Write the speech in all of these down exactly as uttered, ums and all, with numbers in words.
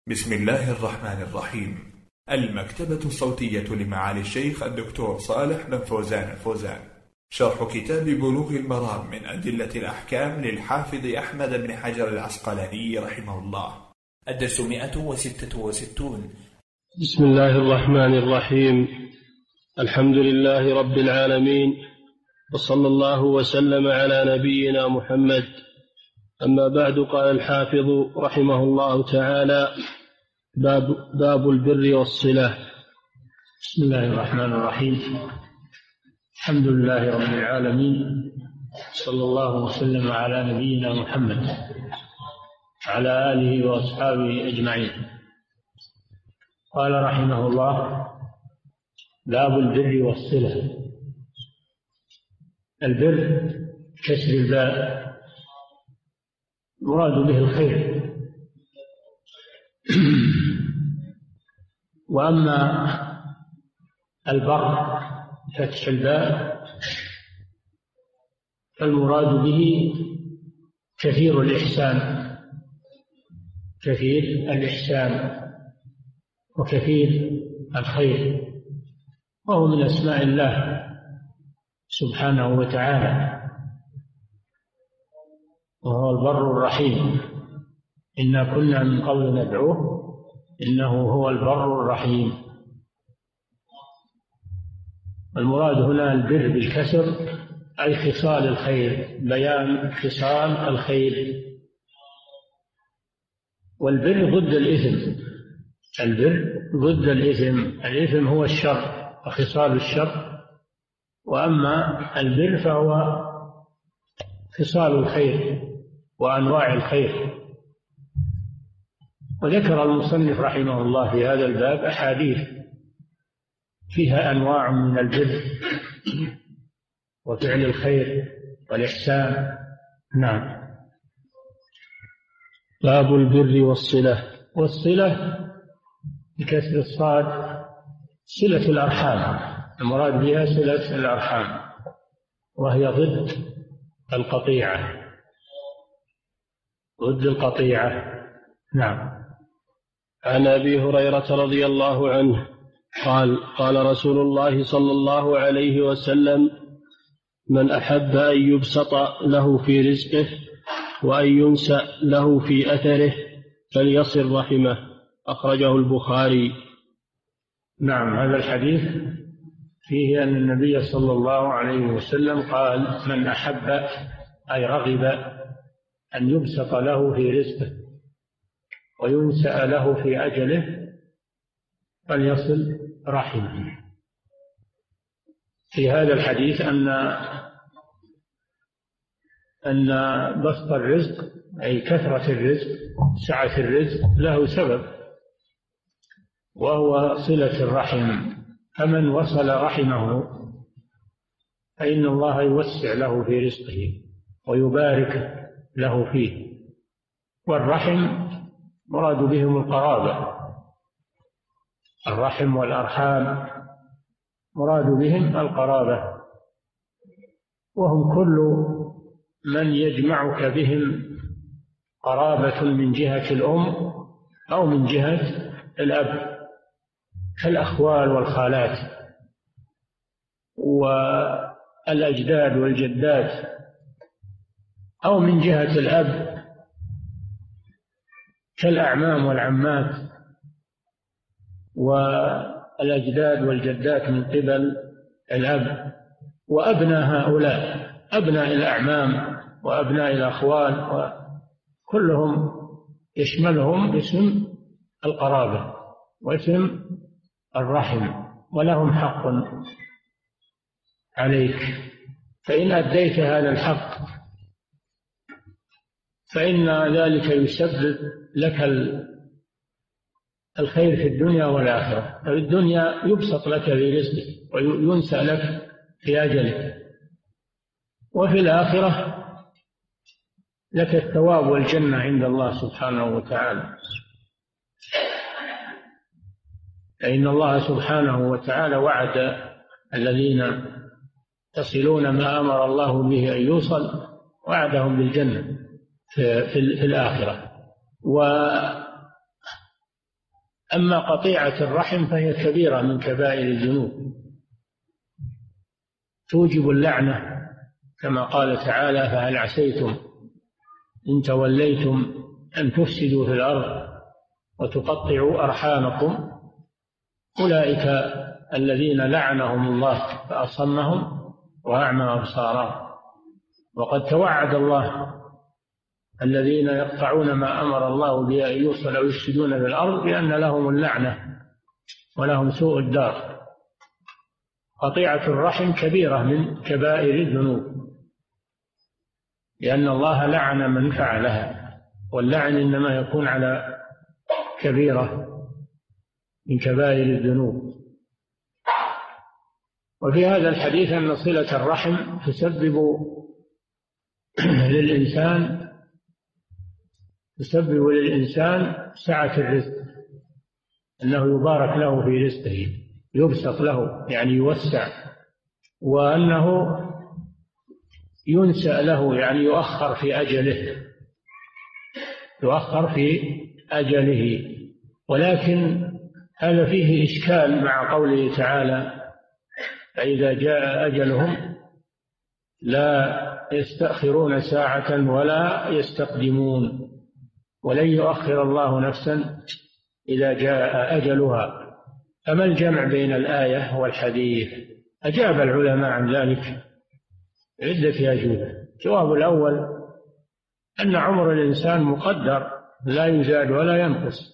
بسم الله الرحمن الرحيم. المكتبة الصوتية لمعالي الشيخ الدكتور صالح بن فوزان الفوزان، شرح كتاب بلوغ المرام من أدلة الأحكام للحافظ أحمد بن حجر العسقلاني رحمه الله. الدرس مئة وستة وستون. بسم الله الرحمن الرحيم. الحمد لله رب العالمين، وصلى الله وسلم على نبينا محمد. أما بعد، قال الحافظ رحمه الله تعالى: باب, باب البر والصلة. بسم الله الرحمن الرحيم. الحمد لله رب العالمين، صلى الله وسلم على نبينا محمد على آله وأصحابه أجمعين. قال رحمه الله: باب البر والصلة. البر كسر الباء، مراد به الخير. وأما البر فتح الباء فالمراد به كثير الإحسان، كثير الإحسان وكثير الخير، وهو من أسماء الله سبحانه وتعالى، وهو البر الرحيم. إنا كنا من قبل ندعوه إنه هو البر الرحيم. المراد هنا البر بالكسر أي خصال الخير، بيان خصال الخير. والبر ضد الإثم، البر ضد الإثم، الإثم هو الشر وخصال الشر، وأما البر فهو خصال الخير وأنواع الخير. وذكر المصنف رحمه الله في هذا الباب أحاديث فيها أنواع من البر وفعل الخير والإحسان. نعم. باب البر والصلة. والصلة بكسر الصاد صلة الأرحام، المراد بها صلة الأرحام، وهي ضد القطيعة، ضد القطيعة. نعم. عن أبي هريرة رضي الله عنه قال: قال رسول الله صلى الله عليه وسلم: من أحب أن يبسط له في رزقه وأن ينسأ له في أثره فليصل رحمه. أخرجه البخاري. نعم. هذا الحديث فيه أن النبي صلى الله عليه وسلم قال: من أحب أي رغب أن يبسط له في رزقه وينسأ له في أجله فليصل رحمه. في هذا الحديث أن أن بسط الرزق أي كثرة الرزق، سعة الرزق، له سبب، وهو صلة الرحم. فمن وصل رحمه فإن الله يوسع له في رزقه ويبارك له فيه. والرحم مراد بهم القرابة، الرحم والأرحام مراد بهم القرابة، وهم كل من يجمعك بهم قرابة من جهة الأم أو من جهة الأب، كالأخوال والخالات والأجداد والجدات، أو من جهة الأب كالأعمام والعمات والأجداد والجدات من قبل الأب، وأبناء هؤلاء، أبناء الأعمام وأبناء الأخوال، وكلهم يشملهم اسم القرابة واسم الرحم، ولهم حق عليك. فإن أديت هذا الحق فإن ذلك يسبب لك الخير في الدنيا والآخرة. في الدنيا يبسط لك في رزقك وينسى لك في أجلك، وفي الآخرة لك الثواب والجنة عند الله سبحانه وتعالى. فإن الله سبحانه وتعالى وعد الذين يصلون ما أمر الله به أن يوصل، وعدهم بالجنة في, في, في الآخرة. أما قطيعة الرحم فهي كبيرة من كبائر الذنوب، توجب اللعنة، كما قال تعالى: فهل عسيتم إن توليتم أن تفسدوا في الأرض وتقطعوا أرحامكم أولئك الذين لعنهم الله فأصمهم وأعمى أبصارهم. وقد توعد الله الذين يقطعون ما أمر الله به أن يوصل أو يفسدون في الأرض بأن لهم اللعنة ولهم سوء الدار. قطيعة الرحم كبيرة من كبائر الذنوب، لأن الله لعن من فعلها، واللعن إنما يكون على كبيرة من كبائر الذنوب. وفي هذا الحديث أن صلة الرحم تسبب للإنسان تسبب للإنسان سعة الرزق، أنه يبارك له في رزقه، يبسط له يعني يوسع، وأنه ينسأ له يعني يؤخر في أجله يؤخر في أجله. ولكن هذا فيه إشكال مع قوله تعالى: فإذا جاء أجلهم لا يستأخرون ساعة ولا يستقدمون، ولن يؤخر الله نفسا إذا جاء أجلها. فما الجمع بين الآية والحديث؟ أجاب العلماء عن ذلك عدة أجوبة. الجواب الأول أن عمر الإنسان مقدر لا يزاد ولا ينقص،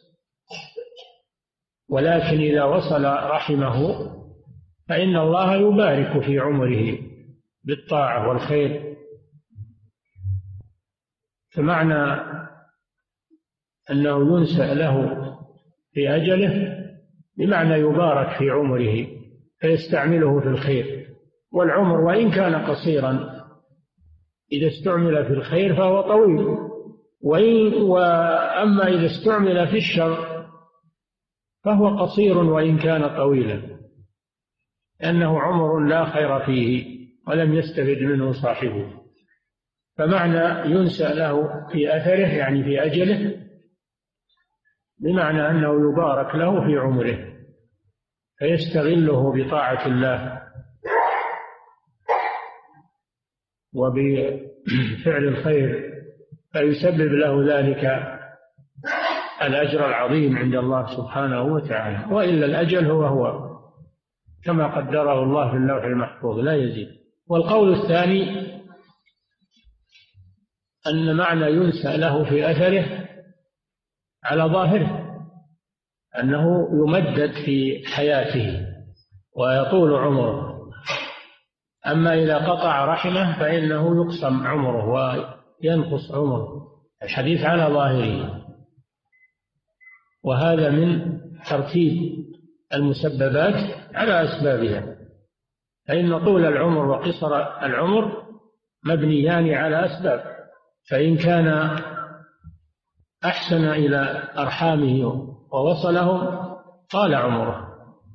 ولكن إذا وصل رحمه فإن الله يبارك في عمره بالطاعة والخير. فمعنى أنه ينسأ له في أجله بمعنى يبارك في عمره فيستعمله في الخير. والعمر وإن كان قصيرا إذا استعمل في الخير فهو طويل، وإن وأما إذا استعمل في الشر فهو قصير وإن كان طويلا، لأنه عمر لا خير فيه ولم يستفد منه صاحبه. فمعنى ينسأ له في أثره يعني في أجله بمعنى أنه يبارك له في عمره فيستغله بطاعة الله وبفعل الخير، فيسبب له ذلك الأجر العظيم عند الله سبحانه وتعالى. وإلا الأجل هو هو كما قدره الله في اللوح المحفوظ لا يزيد. والقول الثاني أن معنى ينسأ له في أثره على ظاهره أنه يمدد في حياته ويطول عمره. أما إذا قطع رحمه فإنه يقسم عمره وينقص عمره. الحديث على ظاهره، وهذا من ترتيب المسببات على أسبابها، فإن طول العمر وقصر العمر مبنيان على أسباب. فإن كان أحسن إلى أرحامه ووصلهم طال عمره،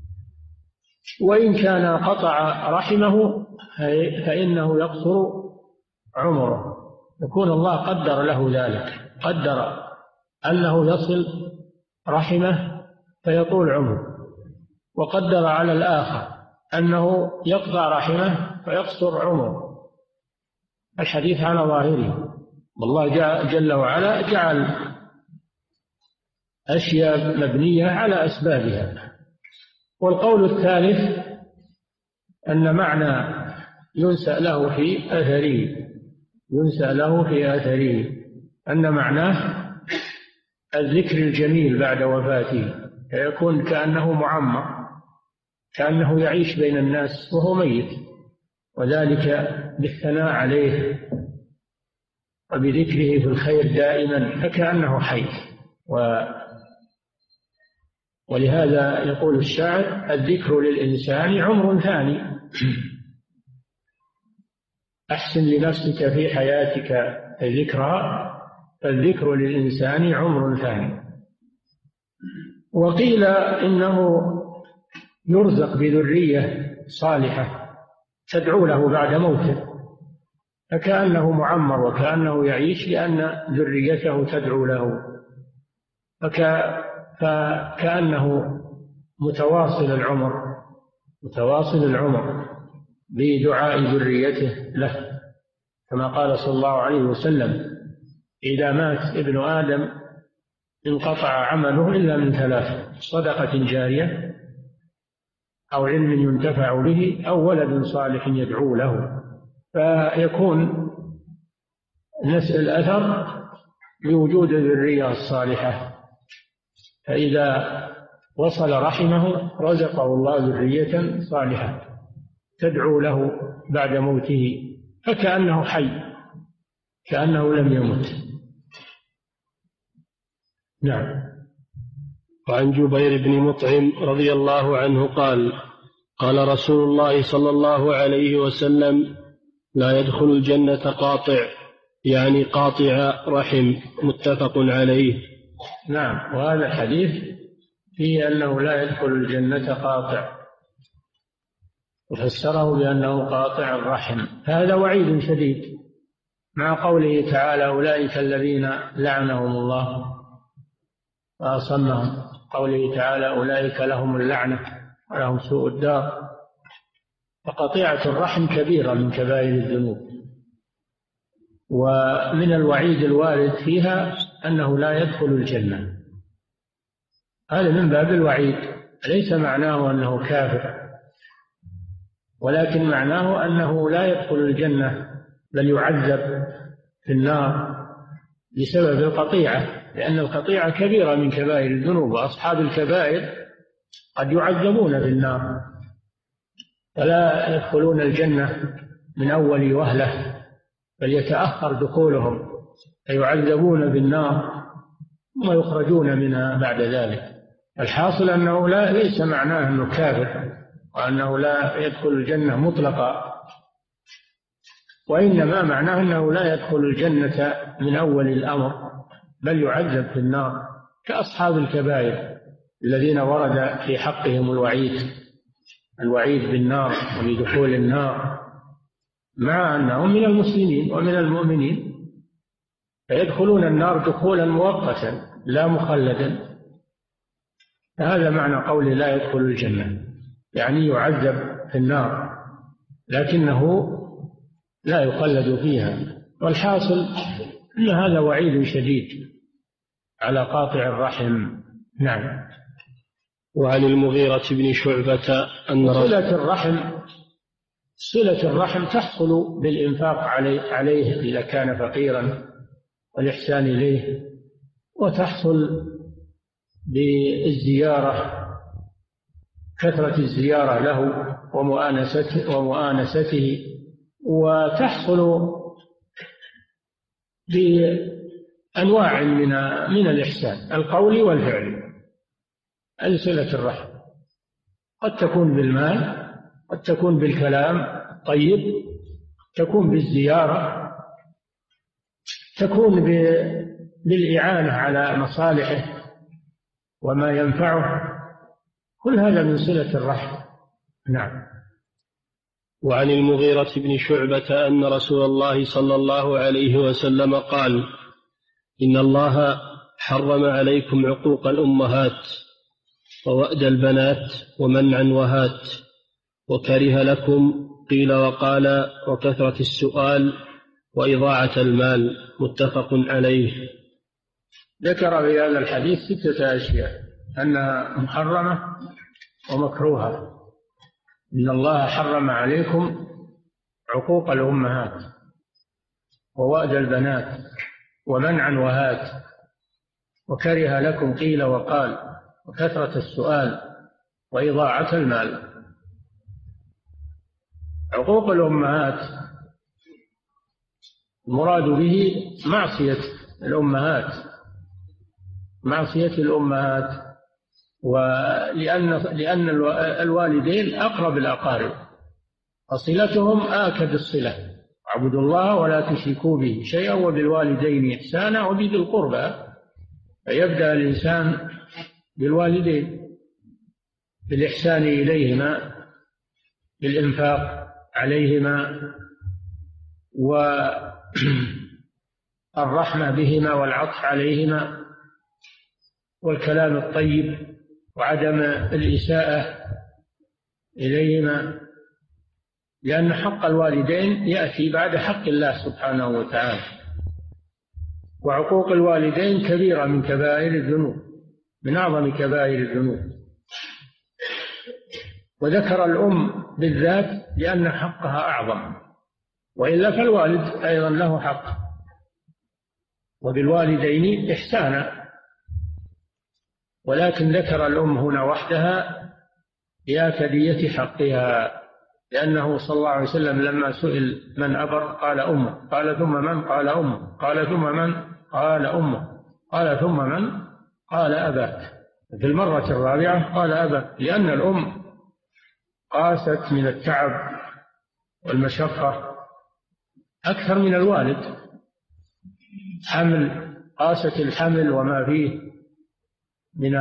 وإن كان قطع رحمه فإنه يقصر عمره. يكون الله قدر له ذلك، قدر أنه يصل رحمه فيطول عمره، وقدر على الآخر أنه يقطع رحمه فيقصر عمره. الحديث على ظاهره، والله جل وعلا جعل أشياء مبنية على أسبابها. والقول الثالث أن معنى ينسأ له في أثره ينسأ له في أثره أن معناه الذكر الجميل بعد وفاته، فيكون كأنه معمر، كأنه يعيش بين الناس وهو ميت، وذلك بالثناء عليه وبذكره في الخير دائما فكأنه حي. و ولهذا يقول الشاعر: الذكر للإنسان عمر ثاني، أحسن لنفسك في حياتك ذكرها، فالذكر للإنسان عمر ثاني. وقيل إنه يرزق بذرية صالحة تدعو له بعد موته، فكأنه معمر وكأنه يعيش لأن ذريته تدعو له. فك فكأنه متواصل العمر متواصل العمر بدعاء ذريته له، كما قال صلى الله عليه وسلم: إذا مات ابن آدم انقطع عمله إلا من ثلاث: صدقة جارية، أو علم ينتفع به، أو ولد صالح يدعو له. فيكون نسل الأثر بوجود الذرية الصالحة، فإذا وصل رحمه رزقه الله ذرية صالحة تدعو له بعد موته، فكأنه حي، كأنه لم يمت. نعم. وعن جبير بن مطعم رضي الله عنه قال: قال رسول الله صلى الله عليه وسلم: لا يدخل الجنة قاطع، يعني قاطع رحم. متفق عليه. نعم. وهذا الحديث فيه أنه لا يدخل الجنة قاطع، وفسره بأنه قاطع الرحم. هذا وعيد شديد، مع قوله تعالى: أولئك الذين لعنهم الله وأصمهم. قوله تعالى: أولئك لهم اللعنة ولهم سوء الدار. فقطيعة الرحم كبيرة من كبائر الذنوب، ومن الوعيد الوارد فيها أنه لا يدخل الجنة. هذا من باب الوعيد، ليس معناه أنه كافر، ولكن معناه أنه لا يدخل الجنة، بل يعذب في النار بسبب القطيعة، لأن القطيعة كبيرة من كبائر الذنوب، وأصحاب الكبائر قد يعذبون في النار، فلا يدخلون الجنة من أول وهلة، بل يتأخر دخولهم، فيعذبون بالنار ثم يخرجون منها بعد ذلك. الحاصل أنه لا ليس معناه أنه كافر وأنه لا يدخل الجنة مطلقا، وإنما معناه أنه لا يدخل الجنة من أول الأمر، بل يعذب في النار كأصحاب الكبائر الذين ورد في حقهم الوعيد الوعيد بالنار وبدخول النار، مع أنهم من المسلمين ومن المؤمنين، فيدخلون النار دخولا مؤقتا لا مخلدا. هذا معنى قوله لا يدخل الجنة، يعني يعذب في النار لكنه لا يخلد فيها. والحاصل أن هذا وعيد شديد على قاطع الرحم. نعم. وعن المغيرة بن شعبة أن صلة الرحم صلة الرحم تحصل بالإنفاق عليه, عليه إذا كان فقيرا والإحسان إليه، وتحصل بالزيارة، كثرة الزيارة له ومؤانسته, ومؤانسته وتحصل بأنواع من من الإحسان القولي والفعلي. صلة الرحم قد تكون بالمال، قد تكون بالكلام طيب، تكون بالزيارة، تكون بالإعانة على مصالحه وما ينفعه، كل هذا من صلة الرحم. نعم. وعن المغيرة بن شعبة أن رسول الله صلى الله عليه وسلم قال: إن الله حرم عليكم عقوق الأمهات ووأد البنات ومنعا وهات، وكره لكم قيل وقال وكثرة السؤال وإضاعة المال. متفق عليه. ذكر في هذا الحديث ستة أشياء أنها محرمة ومكروهة. إن الله حرم عليكم عقوق الأمهات ووأد البنات ومنعا وهات، وكره لكم قيل وقال وكثرة السؤال وإضاعة المال. عقوق الأمهات المراد به معصية الأمهات معصية الأمهات ولأن لأن الوالدين أقرب الأقارب، فصلتهم آكد الصلة. اعبدوا الله ولا تشركوا به شيئا وبالوالدين إحسانا وبذي القربى. فيبدأ الإنسان بالوالدين بالإحسان إليهما، بالإنفاق عليهما والرحمة بهما والعطف عليهما، والكلام الطيب وعدم الإساءة إليهما، لأن حق الوالدين يأتي بعد حق الله سبحانه وتعالى، وعقوق الوالدين كبيرة من كبائر الذنوب، من أعظم كبائر الذنوب. وذكر الأم بالذات لأن حقها أعظم، وإلا فالوالد أيضا له حق، وبالوالدين إحسانا، ولكن ذكر الأم هنا وحدها لآكدية حقها، لأنه صلى الله عليه وسلم لما سئل من أبر قال أمه، قال ثم من؟ قال أمه، قال ثم من؟ قال أمه، قال ثم من؟ قال أباك. في المرة الرابعة قال أباك، لأن الأم قاست من التعب والمشقة أكثر من الوالد، حمل، قاست الحمل وما فيه من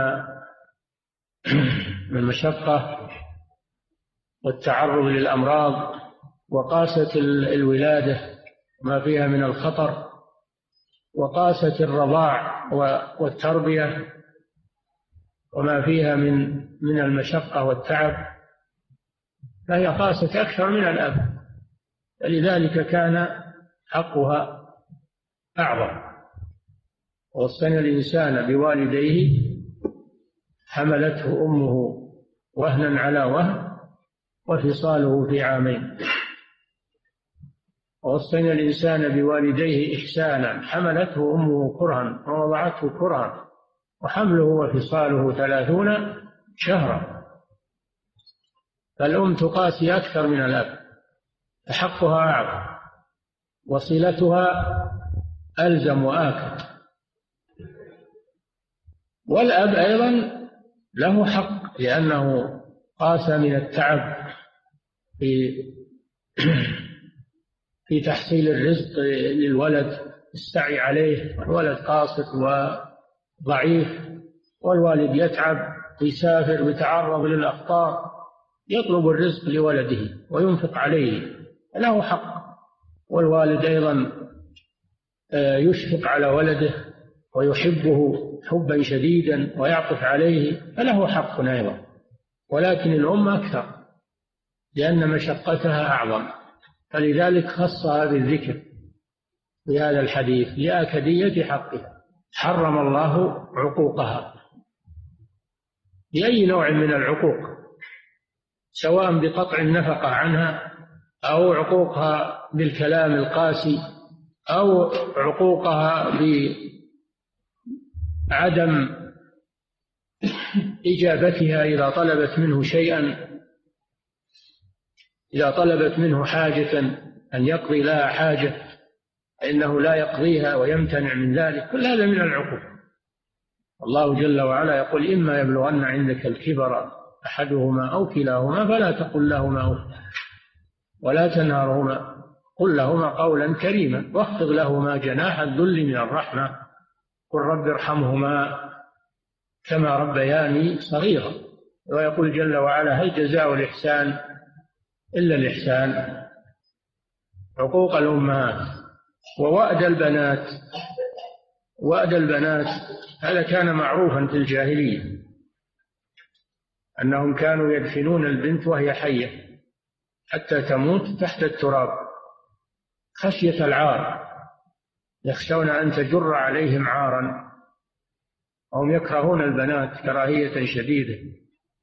المشقة والتعرض للأمراض، وقاست الولادة وما فيها من الخطر، وقاست الرضاع والتربية وما فيها من من المشقة والتعب، فهي قاست أكثر من الأب، فلذلك كان حقها أعظم. ووصينا الإنسان بوالديه حملته أمه وهنا على وهن وفصاله في عامين. ووصينا الإنسان بوالديه إحسانا، حملته أمه كرها ووضعته كرها وحمله وفصاله ثلاثون شهرا. فالأم تقاسي أكثر من الأب، فحقها أعظم وصلتها ألزم وآكد. والأب أيضا له حق، لأنه قاس من التعب في في تحصيل الرزق للولد، السعي عليه، الولد قاصر وضعيف، والوالد يتعب ويسافر ويتعرض للأخطار، يطلب الرزق لولده وينفق عليه، له حق. والوالد أيضا يشفق على ولده ويحبه حبا شديدا ويعطف عليه، فله حق أيضا. ولكن الأم أكثر لأن مشقتها أعظم، فلذلك خصها بالذكر في هذا الحديث لآكدية حقها. حرم الله عقوقها بأي نوع من العقوق، سواء بقطع النفقة عنها، أو عقوقها بالكلام القاسي، أو عقوقها بعدم إجابتها إذا طلبت منه شيئا، إذا طلبت منه حاجة أن يقضي لها حاجة فإنه لا يقضيها ويمتنع من ذلك، كل هذا من العقوق. الله جل وعلا يقول: إما يبلغن عندك الكبر أحدهما أو كلاهما فلا تقل لهما أف ولا تنهرهما، قل لهما قولا كريما واخفض لهما جناح الذل من الرحمة، قل رب ارحمهما كما ربياني صغيرا. ويقول جل وعلا: هل جزاء الإحسان إلا الإحسان. عقوق الأمهات ووأد البنات. وأد البنات هذا كان معروفا في الجاهلية، أنهم كانوا يدفنون البنت وهي حية حتى تموت تحت التراب خشية العار، يخشون أن تجر عليهم عارا، وهم يكرهون البنات كراهية شديدة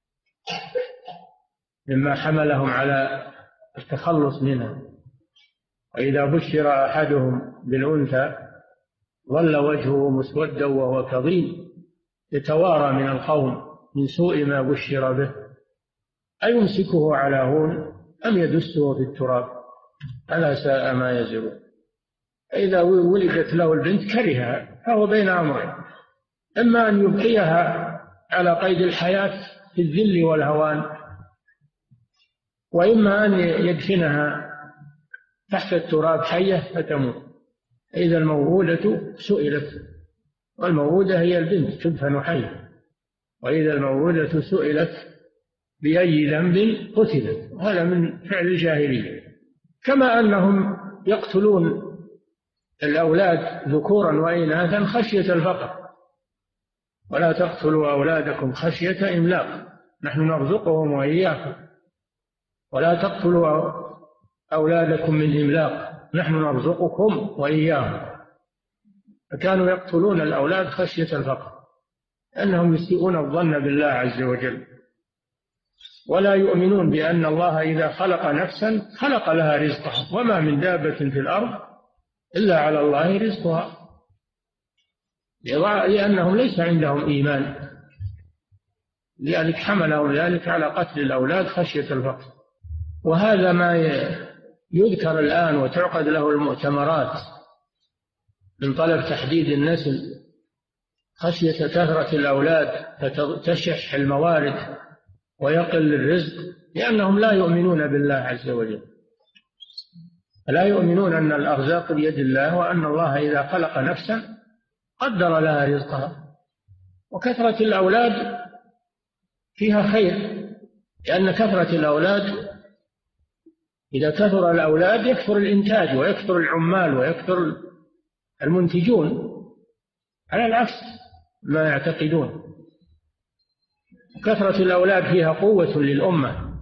مما حملهم على التخلص منها. وإذا بشر أحدهم بالأنثى ظل وجهه مسودا وهو كظيم يتوارى من القوم من سوء ما بشر به، أيمسكه على هون أم يدسه في التراب ألا ساء ما يزرون. فإذا ولدت له البنت كرهها، فهو بين أمرين: إما أن يبقيها على قيد الحياة في الذل والهوان، وإما أن يدفنها تحت التراب حية فتموت. إذا الموعودة سئلت، والموعودة هي البنت تدفن حية، وإذا الموعودة سئلت بأي ذنب قتلت. هذا من فعل الجاهلية. كما أنهم يقتلون الأولاد ذكورا وإناثا خشية الفقر، ولا تقتلوا أولادكم خشية إملاق نحن نرزقهم وإياكم ولا تقتلوا أولادكم من إملاق نحن نرزقكم وإياهم. فكانوا يقتلون الأولاد خشية الفقر لأنهم يسيئون الظن بالله عز وجل، ولا يؤمنون بأن الله إذا خلق نفسا خلق لها رزقها، وما من دابة في الأرض إلا على الله رزقها، لأنهم ليس عندهم إيمان، لذلك حملهم ذلك على قتل الأولاد خشية الفقر. وهذا ما يذكر الآن وتعقد له المؤتمرات من طلب تحديد النسل خشية كثرة الأولاد فتشح الموارد ويقل الرزق، لأنهم لا يؤمنون بالله عز وجل، لا يؤمنون أن الأرزاق بيد الله، وأن الله إذا خلق نفسا قدر لها رزقها. وكثرة الأولاد فيها خير، لأن كثرة الأولاد إذا كثر الأولاد يكثر الإنتاج ويكثر العمال ويكثر المنتجون، على العكس ما يعتقدون. كثرة الأولاد فيها قوة للأمة،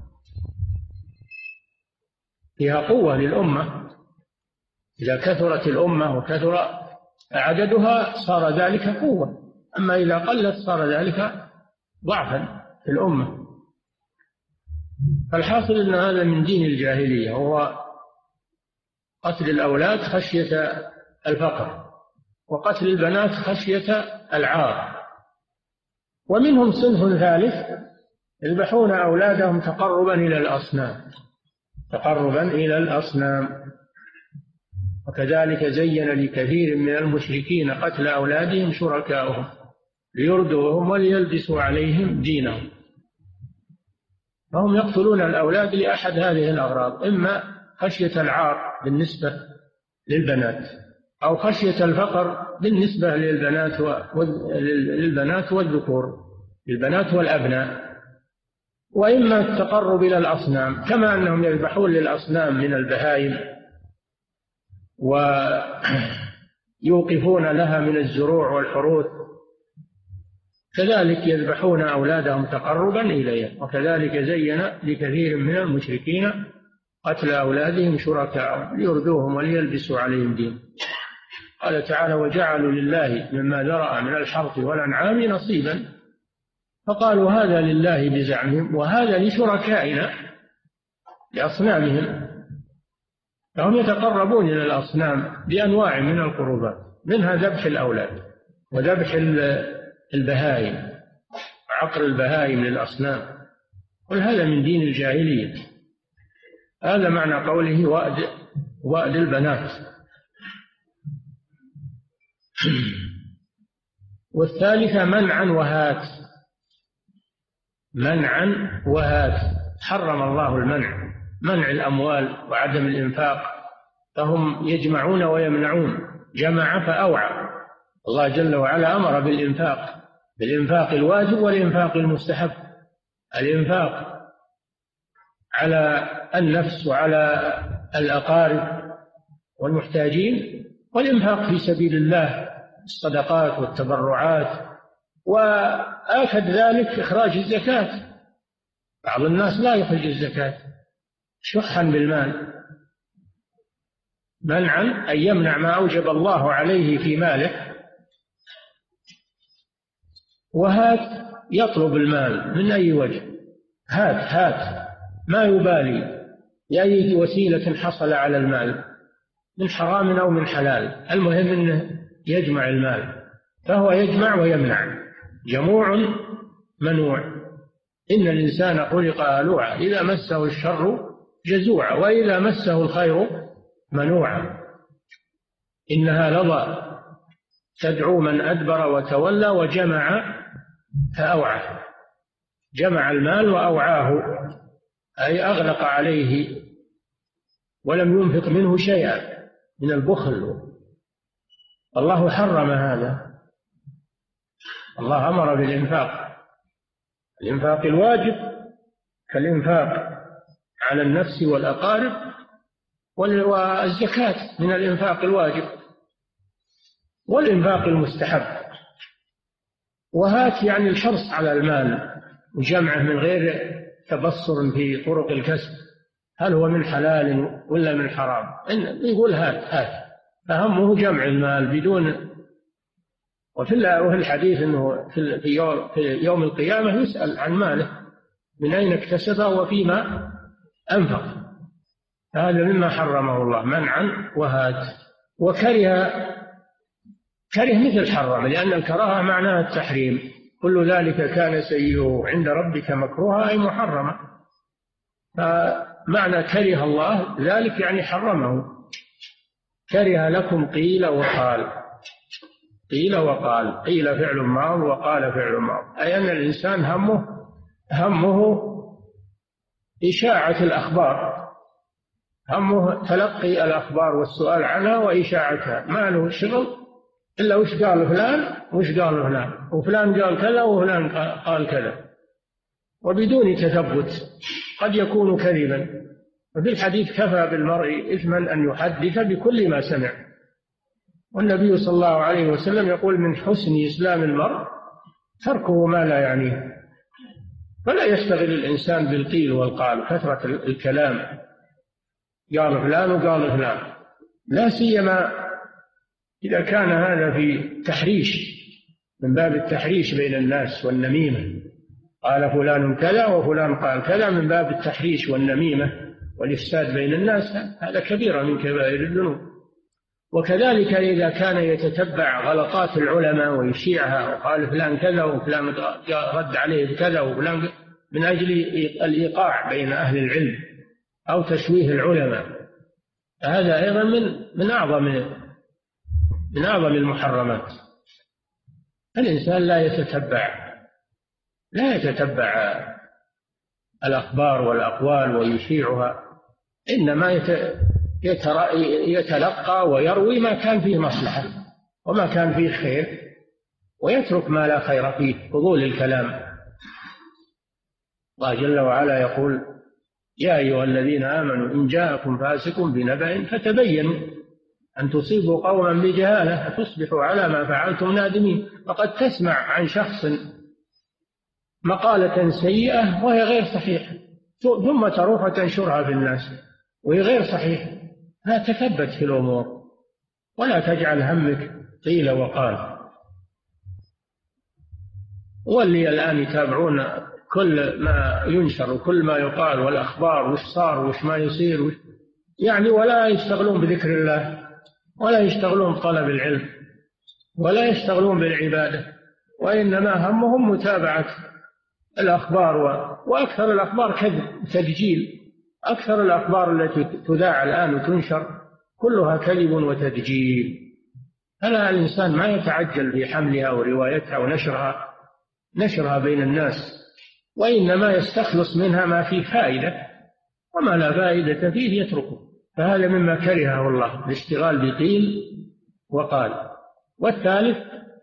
فيها قوة للأمة. إذا كثرت الأمة وكثر عددها صار ذلك قوة، أما إذا قلت صار ذلك ضعفا في الأمة. فالحاصل أن هذا من دين الجاهلية، وهو قتل الأولاد خشية الفقر، وقتل البنات خشية العار. ومنهم صنف ثالث يذبحون أولادهم تقربا إلى الأصنام، تقربا إلى الأصنام. وكذلك زين لكثير من المشركين قتل أولادهم شركاؤهم ليردوهم وليلبسوا عليهم دينهم. فهم يقتلون الأولاد لأحد هذه الأغراض، إما خشية العار بالنسبة للبنات، أو خشية الفقر بالنسبة للبنات للبنات والذكور، للبنات والأبناء، وإما التقرب إلى الأصنام، كما أنهم يذبحون للأصنام من البهائم ويوقفون لها من الزروع والحروث، كذلك يذبحون أولادهم تقربا إليها. وكذلك زين لكثير من المشركين قتل أولادهم شركاء ليردوهم وليلبسوا عليهم دين. قال تعالى: وجعلوا لله مما ذرأ من الحرث والأنعام نصيبا، فقالوا هذا لله بزعمهم وهذا لشركائنا لأصنامهم. فهم يتقربون إلى الأصنام بأنواع من القربات، منها ذبح الأولاد وذبح البهائم وعقر البهائم للأصنام، كل هذا من دين الجاهلية. هذا معنى قوله وأد, وأد البنات. والثالثة منعا وهات، منعا وهات، حرم الله المنع، منع الأموال وعدم الإنفاق، فهم يجمعون ويمنعون، جمع فأوعى. الله جل وعلا أمر بالإنفاق، بالإنفاق الواجب والإنفاق المستحب، الإنفاق على النفس وعلى الأقارب والمحتاجين، والإنفاق في سبيل الله، الصدقات والتبرعات. وآخذ ذلك إخراج الزكاة، بعض الناس لا يخرج الزكاة شحا بالمال، منعا أن يمنع ما أوجب الله عليه في ماله. وهات يطلب المال من أي وجه، هات هات ما يبالي بأي وسيلة حصل على المال، من حرام أو من حلال، المهم أنه يجمع المال. فهو يجمع ويمنع، جموع منوع. إن الإنسان خلق هلوعا إذا مسه الشر جزوعا وإذا مسه الخير منوعا. إنها لظى تدعو من أدبر وتولى وجمع فأوعى، جمع المال وأوعاه، أي أغلق عليه ولم ينفق منه شيئا من البخل. الله حرم هذا، الله أمر بالإنفاق، الإنفاق الواجب كالإنفاق على النفس والأقارب، والزكاة من الإنفاق الواجب، والإنفاق المستحب وهات يعني الحرص على المال وجمعه من غير تبصر في طرق الكسب، هل هو من حلال ولا من حرام؟ إن يقول هات هات، فهمه جمع المال بدون. وفي الحديث أنه في يوم, في يوم القيامة يسأل عن ماله من أين اكتسبه وفيما أنفق. هذا مما حرمه الله منعا وهات. وكره كره مثل حرم، لأن الكراهة معناها التحريم. كل ذلك كان سيئه عند ربك مكروها أي محرما. فمعنى كره الله ذلك يعني حرمه. كره لكم قيل وقال، قيل وقال، قيل فعل ماض وقال فعل ماض، أي أن الإنسان همه همه إشاعة الأخبار، همه تلقي الأخبار والسؤال عنها وإشاعتها، ما له شغل إلا وش قال فلان وش قال فلان، وفلان قال كذا وفلان قال كذا، وبدون تثبت، قد يكون كذبا. وفي الحديث كفى بالمرء إثما أن يحدث بكل ما سمع. والنبي صلى الله عليه وسلم يقول من حسن إسلام المرء تركه ما لا يعنيه. فلا يشتغل الإنسان بالقيل والقال، كثرة الكلام، قال فلان وقال فلان، لا سيما إذا كان هذا في تحريش، من باب التحريش بين الناس والنميمة، قال فلان كذا وفلان قال كذا، من باب التحريش والنميمة والإفساد بين الناس، هذا كبيرة من كبائر الذنوب. وكذلك إذا كان يتتبع غلطات العلماء ويشيعها، وقال فلان كذا وفلان رد عليه بكذا وفلان، من أجل الإيقاع بين أهل العلم أو تشويه العلماء، هذا أيضا من من أعظم من أعظم المحرمات. الإنسان لا يتتبع لا يتتبع الأخبار والأقوال ويشيعها، إنما يتلقى ويروي ما كان فيه مصلحة وما كان فيه خير، ويترك ما لا خير فيه، فضول الكلام. الله جل وعلا يقول يا أيها الذين آمنوا إن جاءكم فاسق بنبأ فتبينوا أن تصيبوا قوما بجهالة فتصبحوا على ما فعلتم نادمين. فقد تسمع عن شخص مقالة سيئة وهي غير صحيحة، ثم تروح تنشرها في الناس وهي غير صحيحة. لا تثبت في الأمور ولا تجعل همك قيل وقال. واللي الآن يتابعون كل ما ينشر وكل ما يقال والأخبار وش صار وش ما يصير وش يعني، ولا يشتغلون بذكر الله ولا يشتغلون بطلب العلم ولا يشتغلون بالعبادة، وإنما همهم متابعة الأخبار، وأكثر الأخبار كذب تدجيل. أكثر الأخبار التي تذاع الآن وتنشر كلها كذب وتدجيل. فلا الإنسان ما يتعجل في حملها وروايتها ونشرها نشرها بين الناس، وإنما يستخلص منها ما فيه فائدة، وما لا فائدة فيه يتركه. فهذا مما كرهه الله، الاشتغال بقيل وقال. والثالث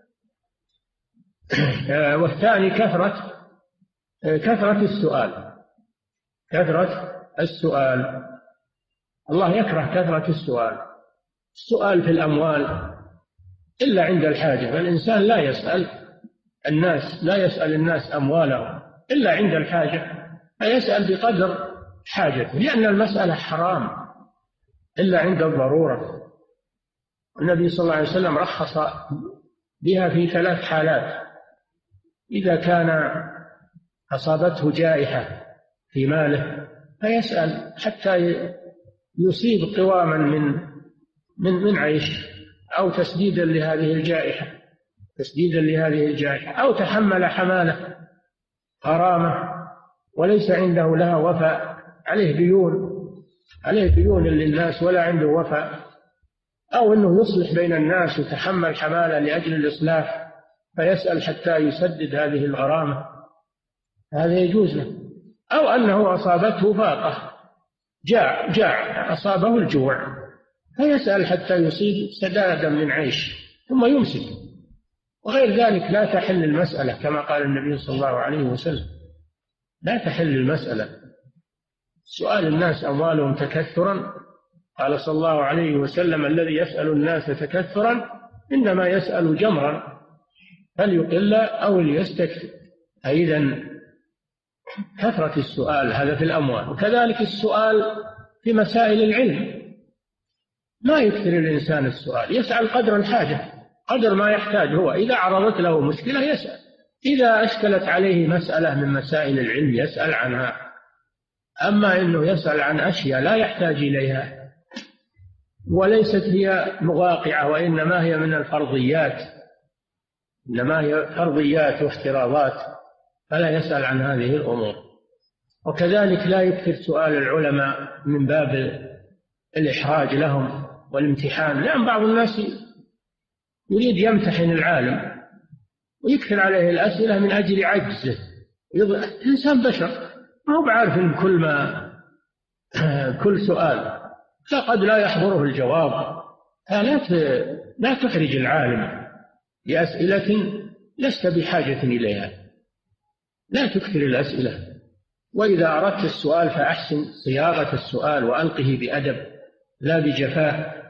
والثاني كثرة كثرة السؤال كثرة السؤال الله يكره كثرة السؤال. السؤال في الأموال إلا عند الحاجة، فالإنسان لا يسأل الناس لا يسأل الناس أموالهم إلا عند الحاجة، فيسأل بقدر حاجته، لأن المسألة حرام إلا عند الضرورة. النبي صلى الله عليه وسلم رخص بها في ثلاث حالات: إذا كان أصابته جائحة في ماله فيسأل حتى يصيب قواما من من من عيش، أو تسديدا لهذه الجائحة تسديدا لهذه الجائحة أو تحمل حمالة غرامة وليس عنده لها وفاء، عليه ديون عليه ديون للناس ولا عنده وفاء، أو أنه يصلح بين الناس وتحمل حمالة لأجل الإصلاح فيسأل حتى يسدد هذه الغرامة، هذا يجوز له. أو أنه أصابته فاقة، جاع جاع أصابه الجوع فيسأل حتى يصيب سدادا من عيش ثم يمسك. وغير ذلك لا تحل المسألة، كما قال النبي صلى الله عليه وسلم لا تحل المسألة. سؤال الناس أموالهم تكثرا، قال صلى الله عليه وسلم الذي يسأل الناس تكثرا إنما يسأل جمرا فليقل أو ليستكثر. إذن كثرة السؤال هذا في الأموال، وكذلك السؤال في مسائل العلم. ما يكثر الإنسان السؤال، يسأل قدر الحاجة، قدر ما يحتاج هو. إذا عرضت له مشكلة يسأل، إذا أشكلت عليه مسألة من مسائل العلم يسأل عنها. أما أنه يسأل عن أشياء لا يحتاج إليها وليست هي واقعة وإنما هي من الفرضيات، إنما هي فرضيات وافتراضات، فلا يسأل عن هذه الأمور. وكذلك لا يكثر سؤال العلماء من باب الإحراج لهم والامتحان، لأن بعض الناس يريد يمتحن العالم ويكثر عليه الأسئلة من أجل عجزه. الإنسان بشر ما هو بعارف إن كل ما كل سؤال قد لا يحضره الجواب. لا لا تحرج العالم بأسئلة لست بحاجة إليها، لا تكثر الأسئلة. وإذا أردت السؤال فأحسن صياغة السؤال وألقه بأدب لا بجفاء.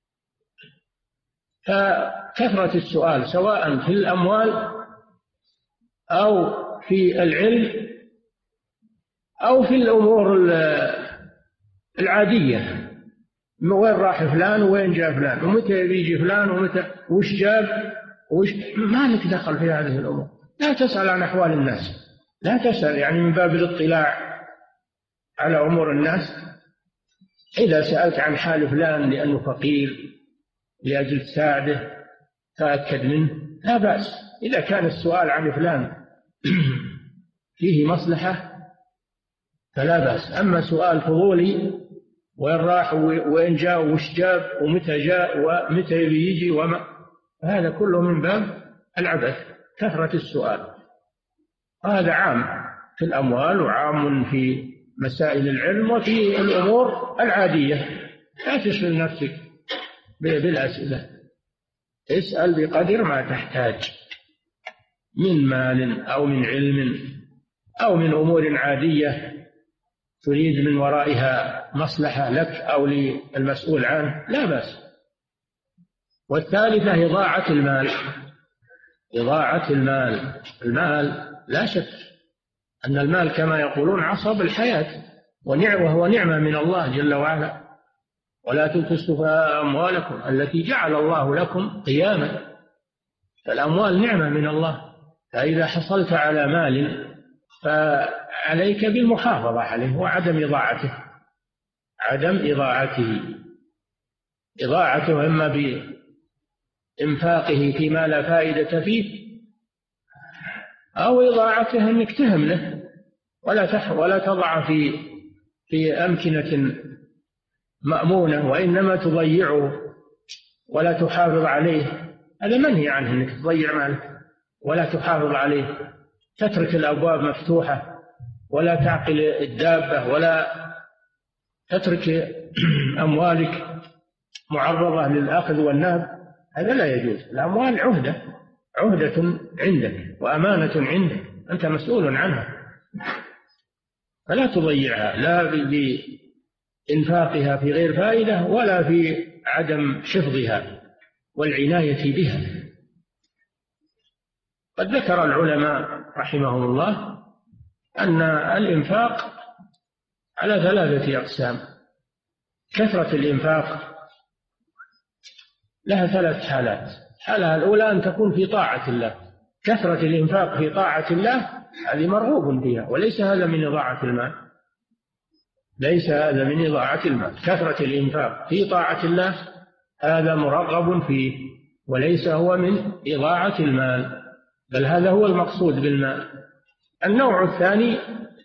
فكثرة السؤال سواء في الأموال أو في العلم أو في الأمور العادية، وين راح فلان وين جاء فلان ومتى يجي فلان ومتى وش جاب وش، ما لك دخل في هذه الأمور. لا تسأل عن أحوال الناس، لا تسأل يعني من باب الاطلاع على أمور الناس. إذا سألت عن حال فلان لأنه فقير لأجل تساعده تأكد منه لا بأس. إذا كان السؤال عن فلان فيه مصلحة فلا بأس. أما سؤال فضولي وين راح وين جاء وش جاب ومتى جاء ومتى يجي وما، هذا كله من باب العبث. كثرة السؤال هذا عام في الأموال وعام في مسائل العلم وفي الأمور العادية. لا تشغل نفسك بالأسئلة، اسأل بقدر ما تحتاج من مال أو من علم أو من أمور عادية تريد من ورائها مصلحة لك أو للمسؤول عنه لا بأس. والثالثة إضاعة المال. إضاعة المال، المال لا شك أن المال كما يقولون عصب الحياة وهو نعمة من الله جل وعلا. ولا تؤتوا السفهاء أموالكم التي جعل الله لكم قياما. فالأموال نعمة من الله، فإذا حصلت على مال فعليك بالمحافظة عليه وعدم إضاعته. عدم إضاعته إضاعته إما بإنفاقه فيما لا فائدة فيه أو إضاعته أنك تهمله ولا تح ولا تضع في في أمكنة مأمونة وإنما تضيعه ولا تحافظ عليه. هذا منهي عنه أنك تضيع مالك ولا تحافظ عليه، تترك الأبواب مفتوحة ولا تعقل الدابة ولا تترك أموالك معرضة للأخذ والنهب. هذا لا يجوز. الأموال عهدة عهدة عندك وأمانة عندك، أنت مسؤول عنها، فلا تضيعها لا بإنفاقها في غير فائدة ولا في عدم حفظها والعناية بها. قد ذكر العلماء رحمهم الله أن الإنفاق على ثلاثة أقسام. كثرة الإنفاق لها ثلاث حالات. الحالة الأولى أن تكون في طاعة الله. كثرة الإنفاق في طاعة الله هذه مرغوب فيها، وليس هذا من إضاعة المال، ليس هذا من إضاعة المال. كثرة الإنفاق في طاعة الله هذا مرغب فيه وليس هو من إضاعة المال، بل هذا هو المقصود بالمال. النوع الثاني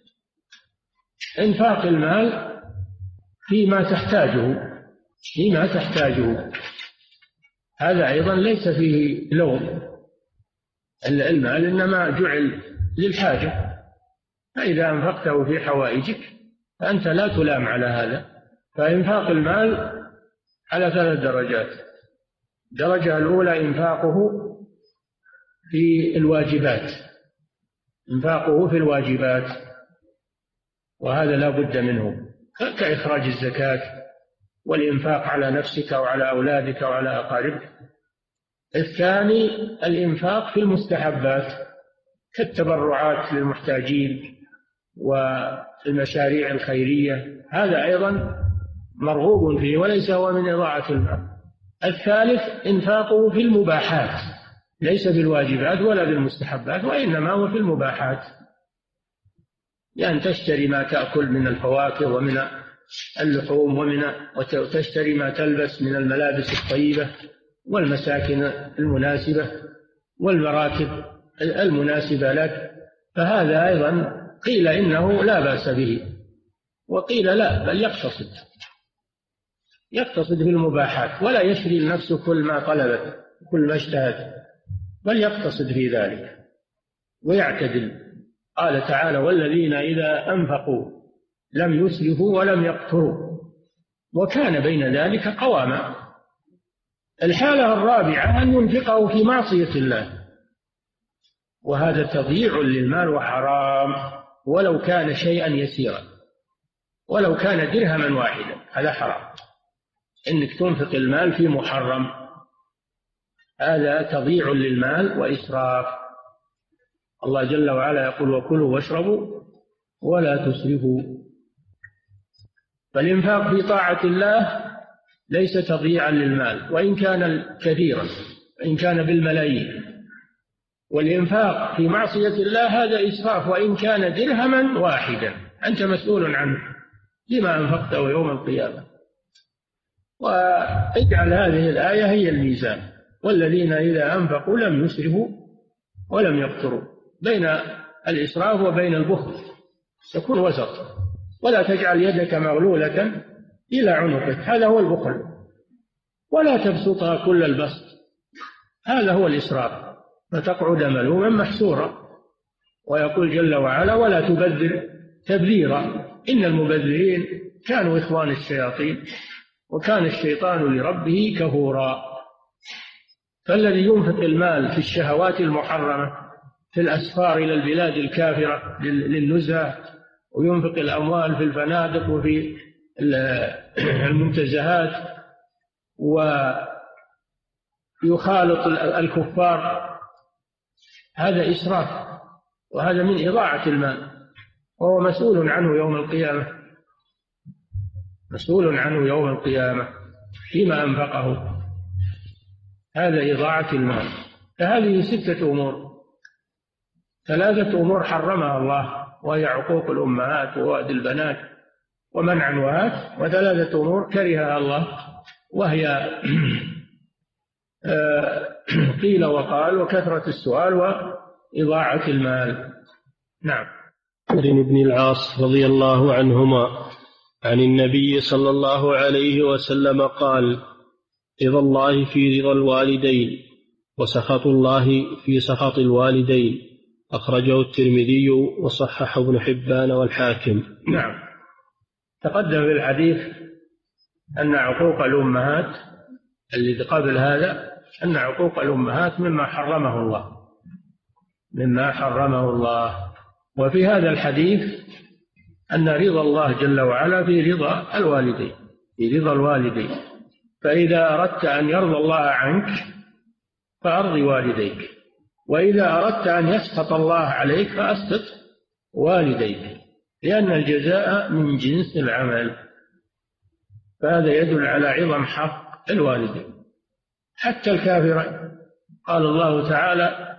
إنفاق المال فيما تحتاجه فيما تحتاجه هذا أيضا ليس فيه لوم. المال إنما جعل للحاجة، فإذا أنفقته في حوائجك فأنت لا تلام على هذا. فإنفاق المال على ثلاث درجات. الدرجة الأولى إنفاقه في الواجبات، إنفاقه في الواجبات، وهذا لا بد منه كإخراج الزكاة والإنفاق على نفسك وعلى أولادك وعلى أقاربك. الثاني الإنفاق في المستحبات كالتبرعات للمحتاجين والمشاريع الخيرية، هذا أيضا مرغوب فيه وليس هو من إضاعة المال. الثالث إنفاقه في المباحات ليس بالواجبات ولا بالمستحبات، وإنما هو في المباحات، لأن يعني تشتري ما تأكل من الفواكه ومن اللحوم ومن وتشتري ما تلبس من الملابس الطيبة والمساكن المناسبة والمراكب المناسبة لك، فهذا أيضا قيل إنه لا بأس به، وقيل لا بل يقتصد يقتصد في المباحات ولا يشري النفس كل ما طلبت كل ما اشتهت، بل يقتصد في ذلك ويعتدل. قال تعالى: والذين إذا أنفقوا لم يسرفوا ولم يقتروا وكان بين ذلك قواما. الحالة الرابعة أن ينفقه في معصية الله، وهذا تضييع للمال وحرام ولو كان شيئا يسيرا، ولو كان درهما واحدا، هذا حرام. إنك تنفق المال في محرم هذا تضييع للمال وإسراف. الله جل وعلا يقول: وكلوا واشربوا ولا تسرفوا. فالإنفاق في طاعة الله ليس تضييعا للمال وإن كان كثيرا، وإن كان بالملايين. والإنفاق في معصية الله هذا إسراف وإن كان درهما واحدا، أنت مسؤول عنه لما أنفقته يوم القيامة. واجعل هذه الآية هي الميزان: والذين إذا أنفقوا لم يسرفوا ولم يقتروا، بين الإسراف وبين البخل تكون وسط، ولا تجعل يدك مغلولة إلى عنقك، هذا هو البخل، ولا تبسطها كل البسط، هذا هو الإسراف، فتقعد ملوما محسورا. ويقول جل وعلا: ولا تبذر تبذيرا إن المبذرين كانوا إخوان الشياطين وكان الشيطان لربه كفورا. فالذي ينفق المال في الشهوات المحرمة في الأسفار إلى البلاد الكافرة للنزهة، وينفق الأموال في الفنادق وفي المنتزهات ويخالط الكفار، هذا إسراف، وهذا من إضاعة المال، وهو مسؤول عنه يوم القيامة، مسؤول عنه يوم القيامة فيما أنفقه، هذا إضاعة المال. فهذه ستة أمور، ثلاثة أمور حرمها الله وهي عقوق الأمهات ووأد البنات ومنع الوهات، وثلاثة أمور كرهها الله وهي قيل وقال وكثرة السؤال وإضاعة المال. نعم. عمرو بن العاص رضي الله عنهما عن النبي صلى الله عليه وسلم قال: رضا الله في رضا الوالدين وسخط الله في سخط الوالدين، أخرجه الترمذي وصححه ابن حبان والحاكم. نعم. تقدم في الحديث أن عقوق الأمهات الذي قبل هذا أن عقوق الأمهات مما حرمه الله مما حرمه الله وفي هذا الحديث أن رضا الله جل وعلا في رضا الوالدين في رضا الوالدين فإذا أردت أن يرضى الله عنك فأرضي والديك، وإذا أردت أن يسخط الله عليك فأسخط والديك، لأن الجزاء من جنس العمل. فهذا يدل على عظم حق الوالدين حتى الكافرين. قال الله تعالى: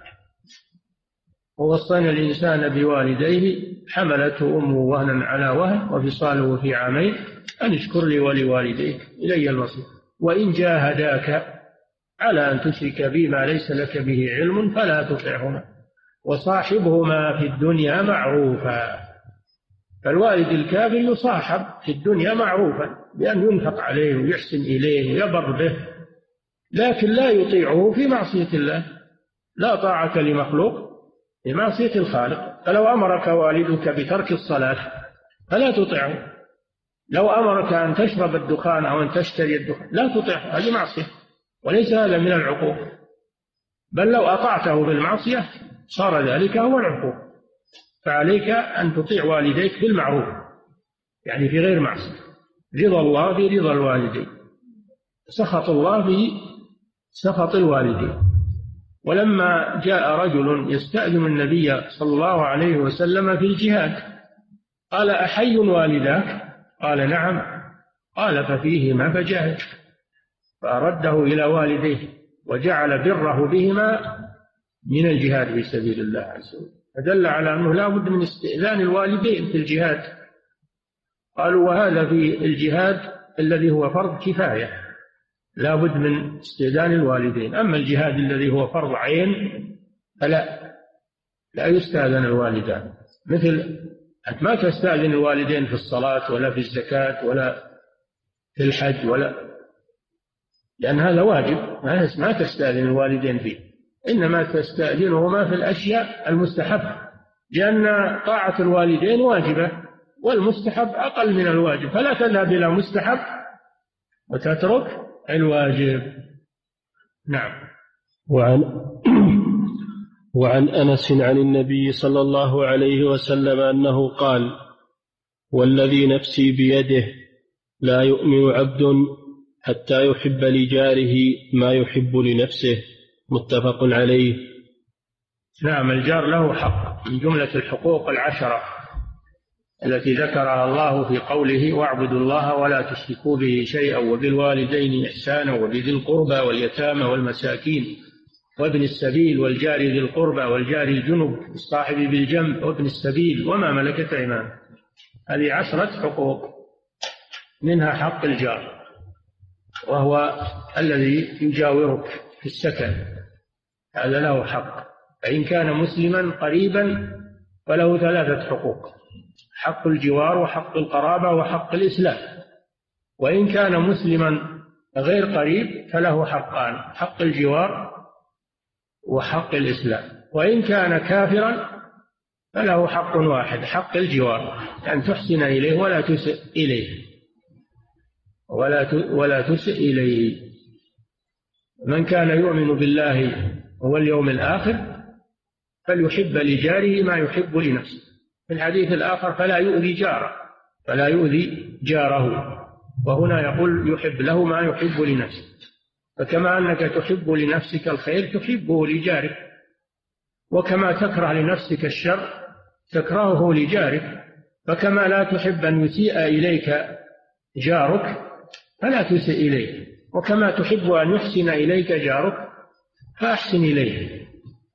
ووصينا الإنسان بوالديه حملته أمه وهنا على وهن وفصاله في عامين أن اشكر لي ولوالديك إلي المصير، وإن جاهداك على أن تشرك بي ما ليس لك به علم فلا تطعهما وصاحبهما في الدنيا معروفا. فالوالد الكافر يصاحب في الدنيا معروفا بأن ينفق عليه ويحسن إليه ويبر به، لكن لا يطيعه في معصية الله، لا طاعة لمخلوق في معصية الخالق. فلو أمرك والدك بترك الصلاة فلا تطعه، لو أمرك أن تشرب الدخان أو أن تشتري الدخان لا تطعه، هذه معصية وليس هذا من العقوق، بل لو أطعته بالمعصية صار ذلك هو العقوق. فعليك أن تطيع والديك بالمعروف، يعني في غير معصية. رضا الله في رضا الوالدين، سخط الله في سخط الوالدين. ولما جاء رجل يستأذن النبي صلى الله عليه وسلم في الجهاد قال: أحي والداك؟ قال: نعم. قال: ففيهما فجاهد. فأرده إلى والديه وجعل بره بهما من الجهاد في سبيل الله عز وجل، فدل على أنه لا بد من استئذان الوالدين في الجهاد. قالوا: وهذا في الجهاد الذي هو فرض كفاية لا بد من استئذان الوالدين، أما الجهاد الذي هو فرض عين فلا لا يستأذن الوالدان. مثل ما تستأذن الوالدين في الصلاة ولا في الزكاة ولا في الحج، ولا لأن هذا واجب ما تستأذن الوالدين فيه، إنما تستأذنهما في الأشياء المستحبة، لأن طاعة الوالدين واجبة والمستحب أقل من الواجب، فلا تذهب إلى مستحب وتترك الواجب. نعم. وعن وعن أنس عن النبي صلى الله عليه وسلم أنه قال: والذي نفسي بيده لا يؤمن عبد حتى يحب لجاره ما يحب لنفسه، متفق عليه. نعم، الجار له حق من جملة الحقوق العشرة التي ذكرها الله في قوله: واعبدوا الله ولا تشركوا به شيئا وبالوالدين إحسانا وبذي القربى واليتامى والمساكين وابن السبيل والجار ذي القربى والجار الجنب والصاحب بالجنب وابن السبيل وما ملكت أيمانكم. هذه عشرة حقوق، منها حق الجار وهو الذي يجاورك في السكن، هذا له حق، فإن كان مسلما قريبا فله ثلاثة حقوق: حق الجوار وحق القرابة وحق الإسلام. وإن كان مسلما غير قريب فله حقان: حق الجوار وحق الإسلام. وإن كان كافرا فله حق واحد: حق الجوار، أن يعني تحسن إليه ولا تسئ إليه ولا ولا تسئ إليه. من كان يؤمن بالله واليوم الآخر فليحب لجاره ما يحب لنفسه. في الحديث الآخر: فلا يؤذي جاره فلا يؤذي جاره وهنا يقول يحب له ما يحب لنفسه. فكما أنك تحب لنفسك الخير تحبه لجارك، وكما تكره لنفسك الشر تكرهه لجارك، فكما لا تحب أن يسيء إليك جارك فلا تسيء إليه، وكما تحب أن يحسن إليك جارك فأحسن إليه.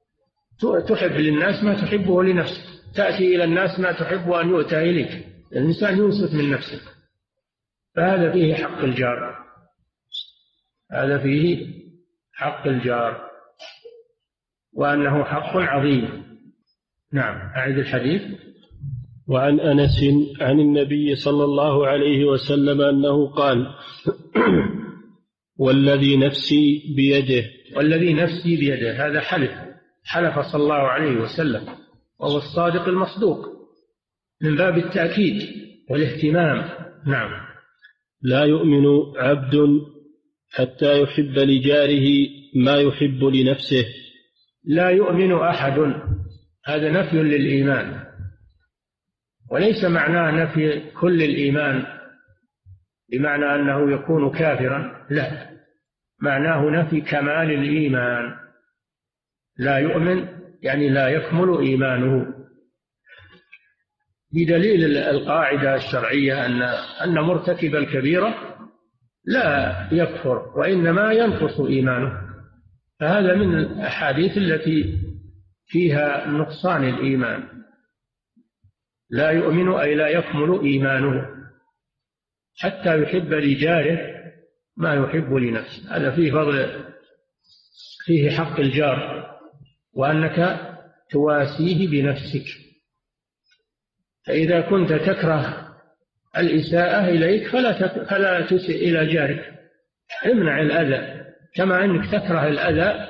تحب للناس ما تحبه لنفسك، تأتي إلى الناس ما تحب أن يؤتى إليك. الإنسان ينصف من نفسه، فهذا فيه حق الجار، هذا فيه حق الجار، وأنه حق عظيم. نعم. أعيد الحديث. وعن أنس عن النبي صلى الله عليه وسلم أنه قال: والذي نفسي بيده. والذي نفسي بيده هذا حلف، حلف صلى الله عليه وسلم، وهو الصادق المصدوق، من باب التأكيد والاهتمام. نعم. لا يؤمن عبد حتى يحب لجاره ما يحب لنفسه. لا يؤمن أحد، هذا نفي للإيمان، وليس معناه نفي كل الإيمان بمعنى أنه يكون كافرا، لا، معناه نفي كمال الإيمان. لا يؤمن يعني لا يكمل إيمانه، بدليل القاعدة الشرعية أن أن مرتكب الكبيرة لا يكفر وإنما ينقص إيمانه، فهذا من الأحاديث التي فيها نقصان الإيمان. لا يؤمن أي لا يكمل إيمانه حتى يحب لجاره ما يحب لنفسه. هذا فيه فضل، فيه حق الجار، وأنك تواسيه بنفسك. فإذا كنت تكره الإساءة إليك فلا فلا تسئ إلى جارك، امنع الأذى، كما أنك تكره الأذى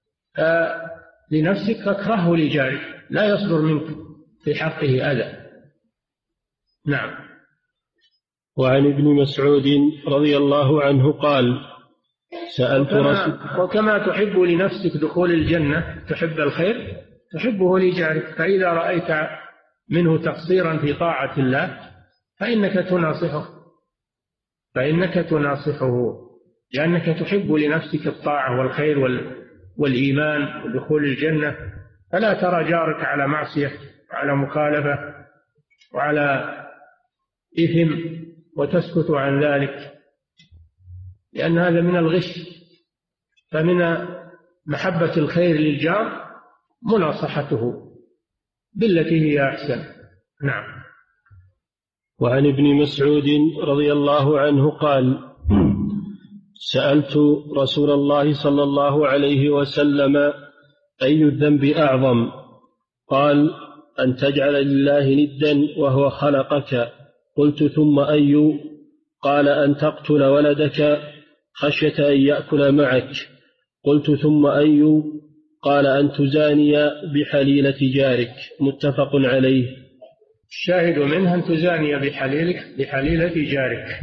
لنفسك فاكرهه لجارك، لا يصدر منك في حقه أذى. نعم. وعن ابن مسعود رضي الله عنه قال: سألت رسول وكما تحب لنفسك دخول الجنة، تحب الخير تحبه لجارك، فإذا رأيت منه تقصيرا في طاعة الله فإنك تناصحه فإنك تناصحه لأنك تحب لنفسك الطاعة والخير والإيمان ودخول الجنة، فلا ترى جارك على معصية وعلى مخالفة وعلى إثم وتسكت عن ذلك، لأن هذا من الغش. فمن محبة الخير للجار مناصحته بالتي هي أحسن. نعم. وعن ابن مسعود رضي الله عنه قال: سألت رسول الله صلى الله عليه وسلم: أي الذنب أعظم؟ قال: أن تجعل لله ندا وهو خلقك. قلت: ثم أي؟ قال: أن تقتل ولدك خشية أن يأكل معك. قلت: ثم أي؟ قال: أن تزاني بحليلة جارك. متفق عليه. الشاهد منها أن تزاني بحليلك بحليلة جارك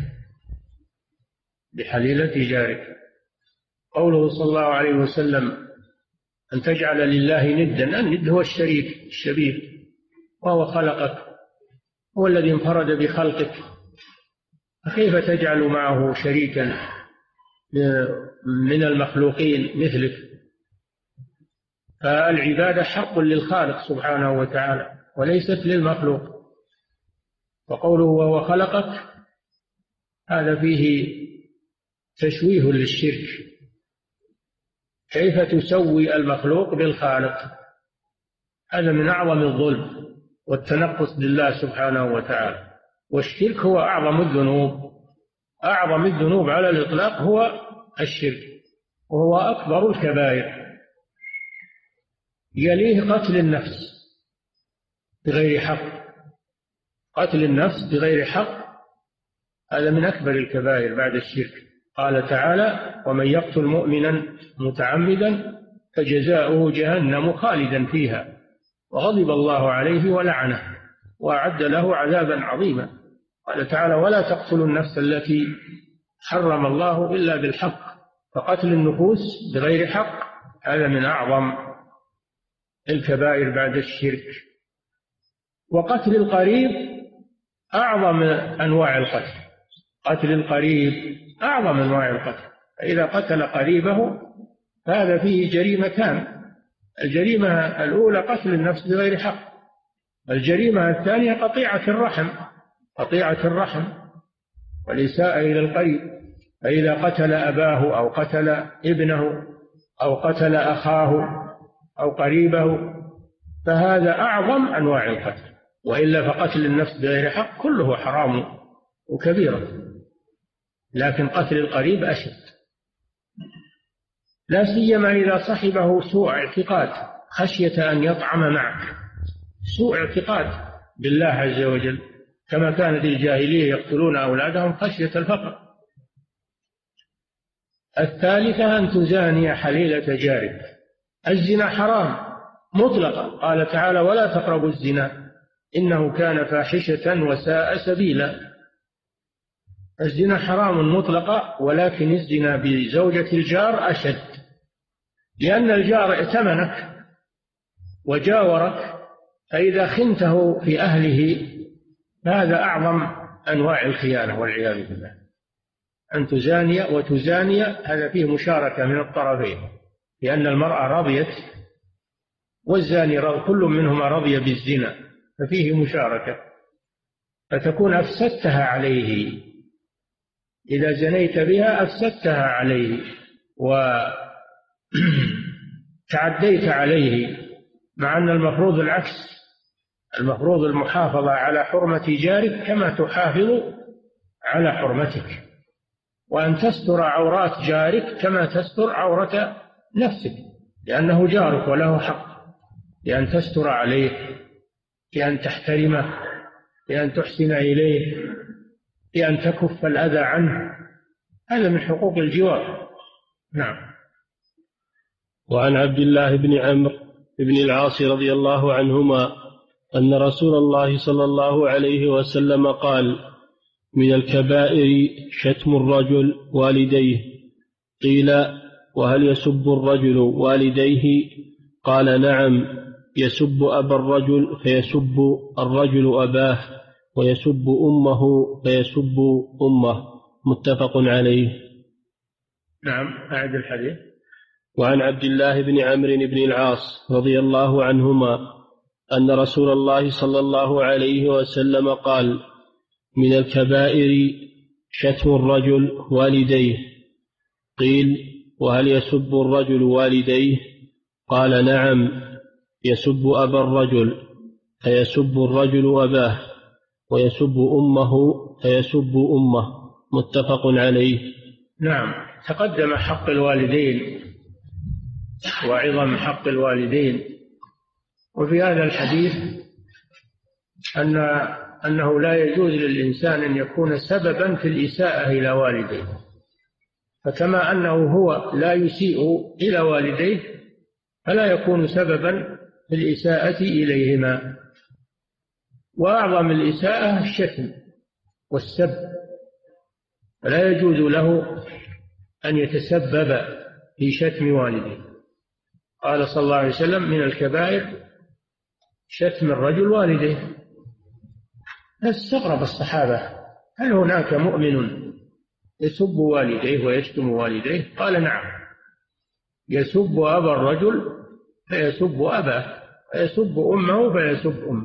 بحليلة جارك. قوله صلى الله عليه وسلم: أن تجعل لله ندا، الند هو الشريك الشبيه، وهو خلقك، هو الذي انفرد بخلقك، فكيف تجعل معه شريكا من المخلوقين مثلك؟ فالعبادة حق للخالق سبحانه وتعالى وليست للمخلوق. وقوله وهو خلقك هذا فيه تشويه للشرك. كيف تسوي المخلوق بالخالق؟ هذا من أعظم الظلم والتنقص لله سبحانه وتعالى. والشرك هو أعظم الذنوب، أعظم الذنوب على الإطلاق هو الشرك، وهو أكبر الكبائر. يليه قتل النفس بغير حق، قتل النفس بغير حق هذا من أكبر الكبائر بعد الشرك. قال تعالى: ومن يقتل مؤمنا متعمدا فجزاؤه جهنم خالدا فيها وغضب الله عليه ولعنه وأعد له عذابا عظيما. قال تعالى: ولا تقتلوا النفس التي حرم الله إلا بالحق. فقتل النفوس بغير حق هذا من أعظم الكبائر بعد الشرك. وقتل القريب أعظم أنواع القتل، قتل القريب أعظم أنواع القتل. فإذا قتل قريبه فهذا فيه جريمتان: الجريمة الأولى قتل النفس بغير حق، الجريمة الثانية قطيعة الرحم، قطيعة الرحم والإساءة إلى القريب. فإذا قتل أباه أو قتل ابنه أو قتل أخاه أو قريبه فهذا أعظم أنواع القتل. وإلا فقتل النفس بغير حق كله حرام وكبيرة، لكن قتل القريب أشد، لا سيما إذا صحبه سوء اعتقاد خشية أن يطعم معك، سوء اعتقاد بالله عز وجل، كما كانت الجاهلية يقتلون أولادهم خشية الفقر. الثالثة أن تزاني حليلة جارك. الزنا حرام مطلقا، قال تعالى: ولا تقربوا الزنا إنه كان فاحشة وساء سبيلا. الزنا حرام مطلقا، ولكن الزنا بزوجة الجار أشد، لأن الجار ائتمنك وجاورك، فإذا خنته في أهله فهذا أعظم أنواع الخيانة والعياذ بالله. أن تزاني وتزاني هذا فيه مشاركة من الطرفين، لأن المرأة رضيت والزاني رضي، كل منهما رضي بالزنا، ففيه مشاركة، فتكون أفسدتها عليه. إذا زنيت بها أفسدتها عليه وتعديت عليه، مع أن المفروض العكس، المفروض المحافظة على حرمة جارك كما تحافظ على حرمتك، وأن تستر عورات جارك كما تستر عورة نفسك، لأنه جارك وله حق بأن تستر عليه، بأن تحترمه، بأن تحسن إليه، بأن تكف الأذى عنه. هذا من حقوق الجوار. نعم. وعن عبد الله بن عمرو بن العاص رضي الله عنهما أن رسول الله صلى الله عليه وسلم قال: من الكبائر شتم الرجل والديه. قيل: وهل يسب الرجل والديه؟ قال: نعم، يسب أبا الرجل فيسب الرجل أباه، ويسب أمه فيسب أمه. متفق عليه. نعم أعد الحديث. وعن عبد الله بن عمرو بن العاص رضي الله عنهما أن رسول الله صلى الله عليه وسلم قال: من الكبائر شتم الرجل والديه. قيل: وهل يسب الرجل والديه؟ قال: نعم، يسب أبا الرجل فيسب الرجل أباه، ويسب أمه فيسب أمه. متفق عليه. نعم، تقدم حق الوالدين وعظم حق الوالدين، وفي هذا الحديث أن أنه لا يجوز للإنسان أن يكون سببا في الإساءة إلى والديه، فكما أنه هو لا يسيء إلى والديه فلا يكون سببا في الإساءة إليهما. وأعظم الإساءة الشتم والسب، فلا يجوز له أن يتسبب في شتم والديه. قال صلى الله عليه وسلم: من الكبائر شتم الرجل والديه. استغرب الصحابة: هل هناك مؤمن يسب والديه ويشتم والديه؟ قال: نعم، يسب أبا الرجل فيسب أباه، فيسب أمه فيسب أمه.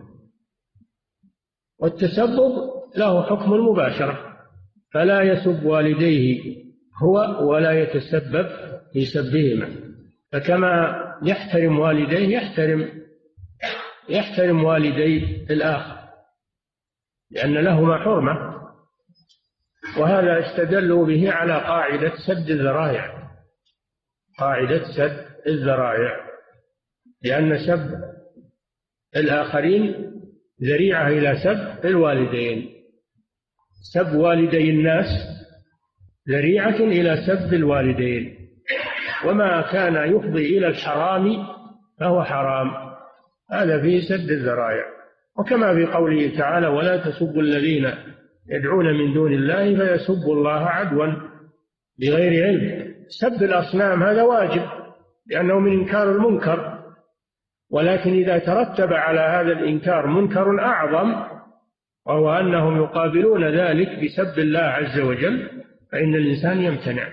والتسبب له حكم المباشرة، فلا يسب والديه هو ولا يتسبب في سبهما، فكما يحترم والديه يحترم يحترم والدي الآخر، لأن لهما حرمة. وهذا استدلوا به على قاعدة سد الذرائع، قاعدة سد الذرائع، لأن سب الآخرين ذريعة إلى سب الوالدين. سب والدي الناس ذريعة إلى سب الوالدين، وما كان يفضي إلى الحرام فهو حرام. هذا فيه سد الذرائع. وكما في قوله تعالى: ولا تسبوا الذين يدعون من دون الله فيسبوا الله عدوا بغير علم. سب الأصنام هذا واجب لأنه من إنكار المنكر، ولكن إذا ترتب على هذا الإنكار منكر أعظم، وهو أنهم يقابلون ذلك بسب الله عز وجل، فإن الإنسان يمتنع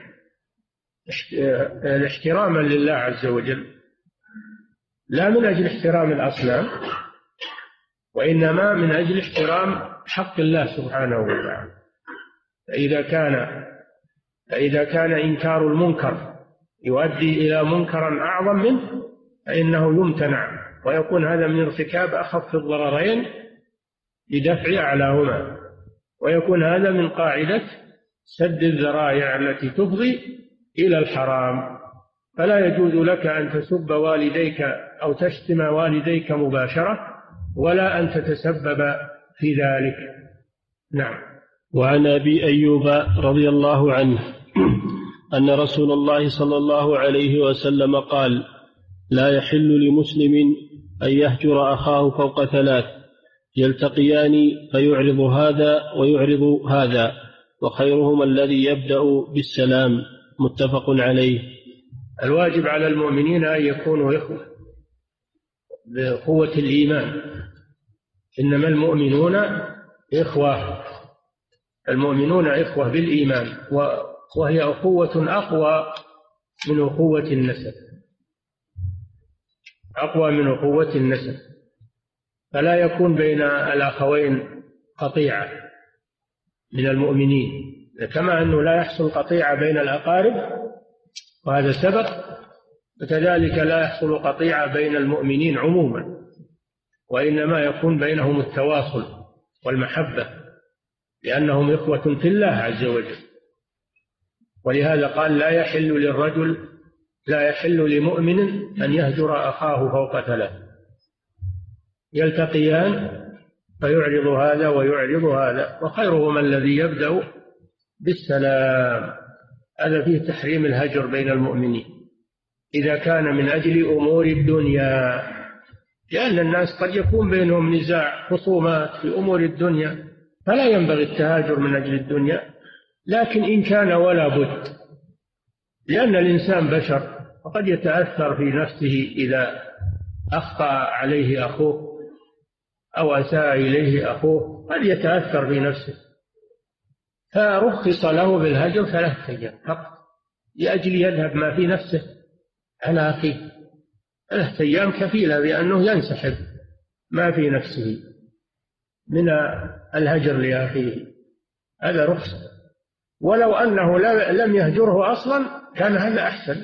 احتراما لله عز وجل، لا من أجل احترام الأصنام، وإنما من أجل احترام حق الله سبحانه وتعالى. فإذا كان فإذا كان إنكار المنكر يؤدي إلى منكر أعظم منه فإنه يمتنع، ويكون هذا من ارتكاب أخف الضررين لدفع أعلاهما، ويكون هذا من قاعدة سد الذرائع التي تفضي إلى الحرام. فلا يجوز لك أن تسب والديك أو تشتم والديك مباشرة، ولا أن تتسبب في ذلك. نعم. وعن أبي أيوب رضي الله عنه أن رسول الله صلى الله عليه وسلم قال: لا يحل لمسلم أن يهجر أخاه فوق ثلاث، يلتقيان فيعرض هذا ويعرض هذا، وخيرهما الذي يبدأ بالسلام. متفق عليه. الواجب على المؤمنين أن يكونوا إخوة بقوة الإيمان، إنما المؤمنون إخوة، المؤمنون إخوة بالإيمان، وهي أخوة أقوى من أخوة النسب، أقوى من أخوة النسب. فلا يكون بين الأخوين قطيعة من المؤمنين، كما أنه لا يحصل قطيعة بين الأقارب وهذا سبق، وكذلك لا يحصل قطيعة بين المؤمنين عموما، وإنما يكون بينهم التواصل والمحبة، لأنهم إخوة في الله عز وجل. ولهذا قال: لا يحل للرجل لا يحل لمؤمن أن يهجر أخاه فوق ثلاث، يلتقيان فيعرض هذا ويعرض هذا، وخيرهما الذي يبدأ بالسلام. هذا فيه تحريم الهجر بين المؤمنين إذا كان من أجل أمور الدنيا، لأن الناس قد يكون بينهم نزاع خصومات في أمور الدنيا، فلا ينبغي التهاجر من أجل الدنيا. لكن إن كان ولا بد، لأن الإنسان بشر وقد يتأثر في نفسه إذا أخطأ عليه أخوه أو أساء إليه أخوه، قد يتأثر في نفسه، فرخص له بالهجر ثلاثة أيام فقط، لأجل يذهب ما في نفسه على أخيه. ثلاثة أيام كفيلة بأنه ينسحب ما في نفسه من الهجر لأخيه، هذا رخصة. ولو أنه لم يهجره أصلا كان هذا أحسن،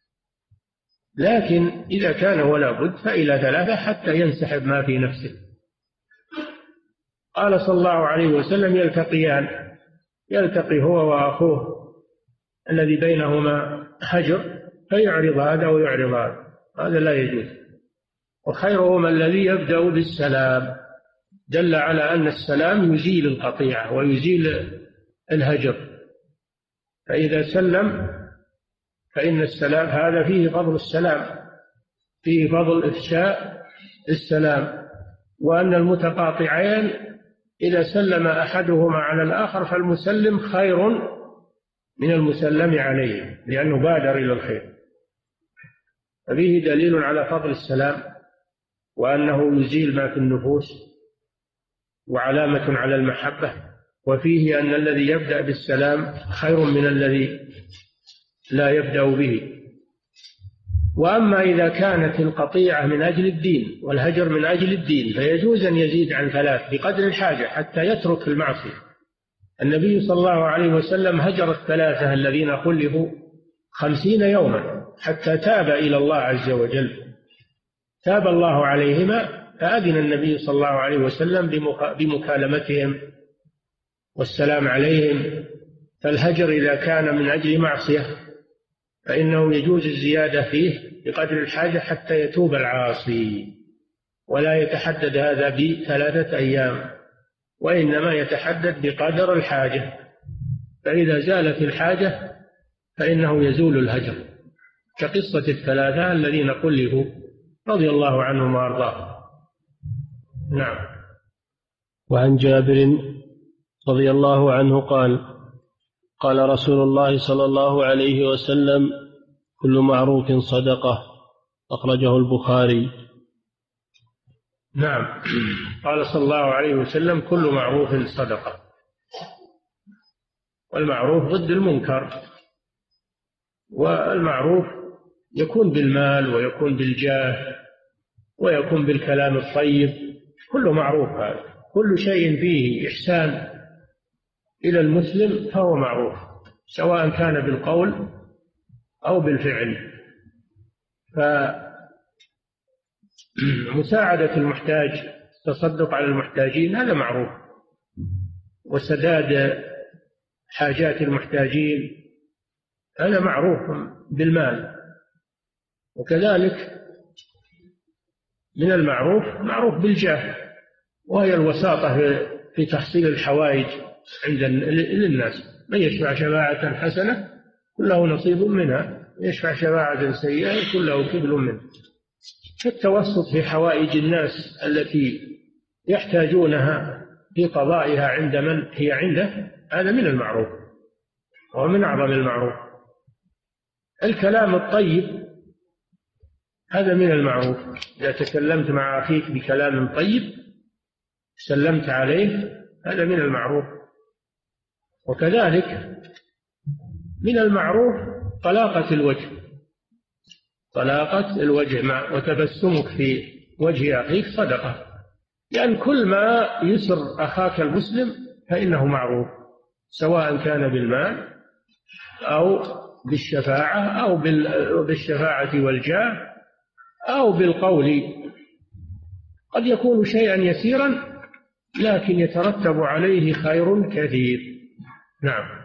لكن إذا كان ولا بد فإلى ثلاثة حتى ينسحب ما في نفسه. قال صلى الله عليه وسلم: يلتقيان، يلتقي هو وأخوه الذي بينهما هجر فيعرض هذا ويعرض هذا، هذا لا يجوز. وخيرهما الذي يبدأ بالسلام، دل على أن السلام يزيل القطيعة ويزيل الهجر، فإذا سلم فإن السلام هذا فيه فضل السلام، فيه فضل إفشاء السلام، وأن المتقاطعين إذا سلم أحدهما على الآخر فالمسلم خير من المسلم عليه لأنه بادر إلى الخير. ففيه دليل على فضل السلام وأنه يزيل ما في النفوس وعلامة على المحبة، وفيه أن الذي يبدأ بالسلام خير من الذي لا يبدأ به. وأما إذا كانت القطيعة من أجل الدين والهجر من أجل الدين فيجوز أن يزيد عن ثلاث بقدر الحاجة حتى يترك المعصية. النبي صلى الله عليه وسلم هجر الثلاثة الذين خلفوا خمسين يوما حتى تاب إلى الله عز وجل، تاب الله عليهما فأذن النبي صلى الله عليه وسلم بمكالمتهم والسلام عليهم. فالهجر إذا كان من أجل معصية فإنه يجوز الزيادة فيه بقدر الحاجة حتى يتوب العاصي، ولا يتحدد هذا بثلاثة أيام، وإنما يتحدد بقدر الحاجة، فإذا زالت الحاجة فإنه يزول الهجر، كقصة الثلاثة الذين خلفوا رضي الله عنهم وأرضاهم. نعم. وعن جابر رضي الله عنه قال: قال رسول الله صلى الله عليه وسلم: كل معروف صدقة، أخرجه البخاري. نعم. قال صلى الله عليه وسلم: كل معروف صدقة. والمعروف ضد المنكر، والمعروف يكون بالمال ويكون بالجاه ويكون بالكلام الطيب، كله معروف. هذا كل شيء فيه إحسان إلى المسلم فهو معروف، سواء كان بالقول أو بالفعل. فمساعدة المحتاج، التصدق على المحتاجين، هذا معروف، وسداد حاجات المحتاجين هذا معروف بالمال. وكذلك من المعروف معروف بالجاه، وهي الوساطة في تحصيل الحوائج عند للناس. من يشفع شفاعة حسنة كله نصيب منها، يشفع شفاعة سيئة كله كفل منها. التوسط في حوائج الناس التي يحتاجونها في قضائها عند من هي عنده، هذا من المعروف ومن أعظم المعروف. الكلام الطيب هذا من المعروف، إذا تكلمت مع أخيك بكلام طيب سلمت عليه، هذا من المعروف. وكذلك من المعروف طلاقة الوجه، طلاقة الوجه مع وتبسمك في وجه أخيك صدقة، لأن كل ما يسر أخاك المسلم فإنه معروف، سواء كان بالمال أو بالشفاعة أو بالشفاعة والجاه أو بالقول. قد يكون شيئا يسيرا لكن يترتب عليه خير كثير. نعم.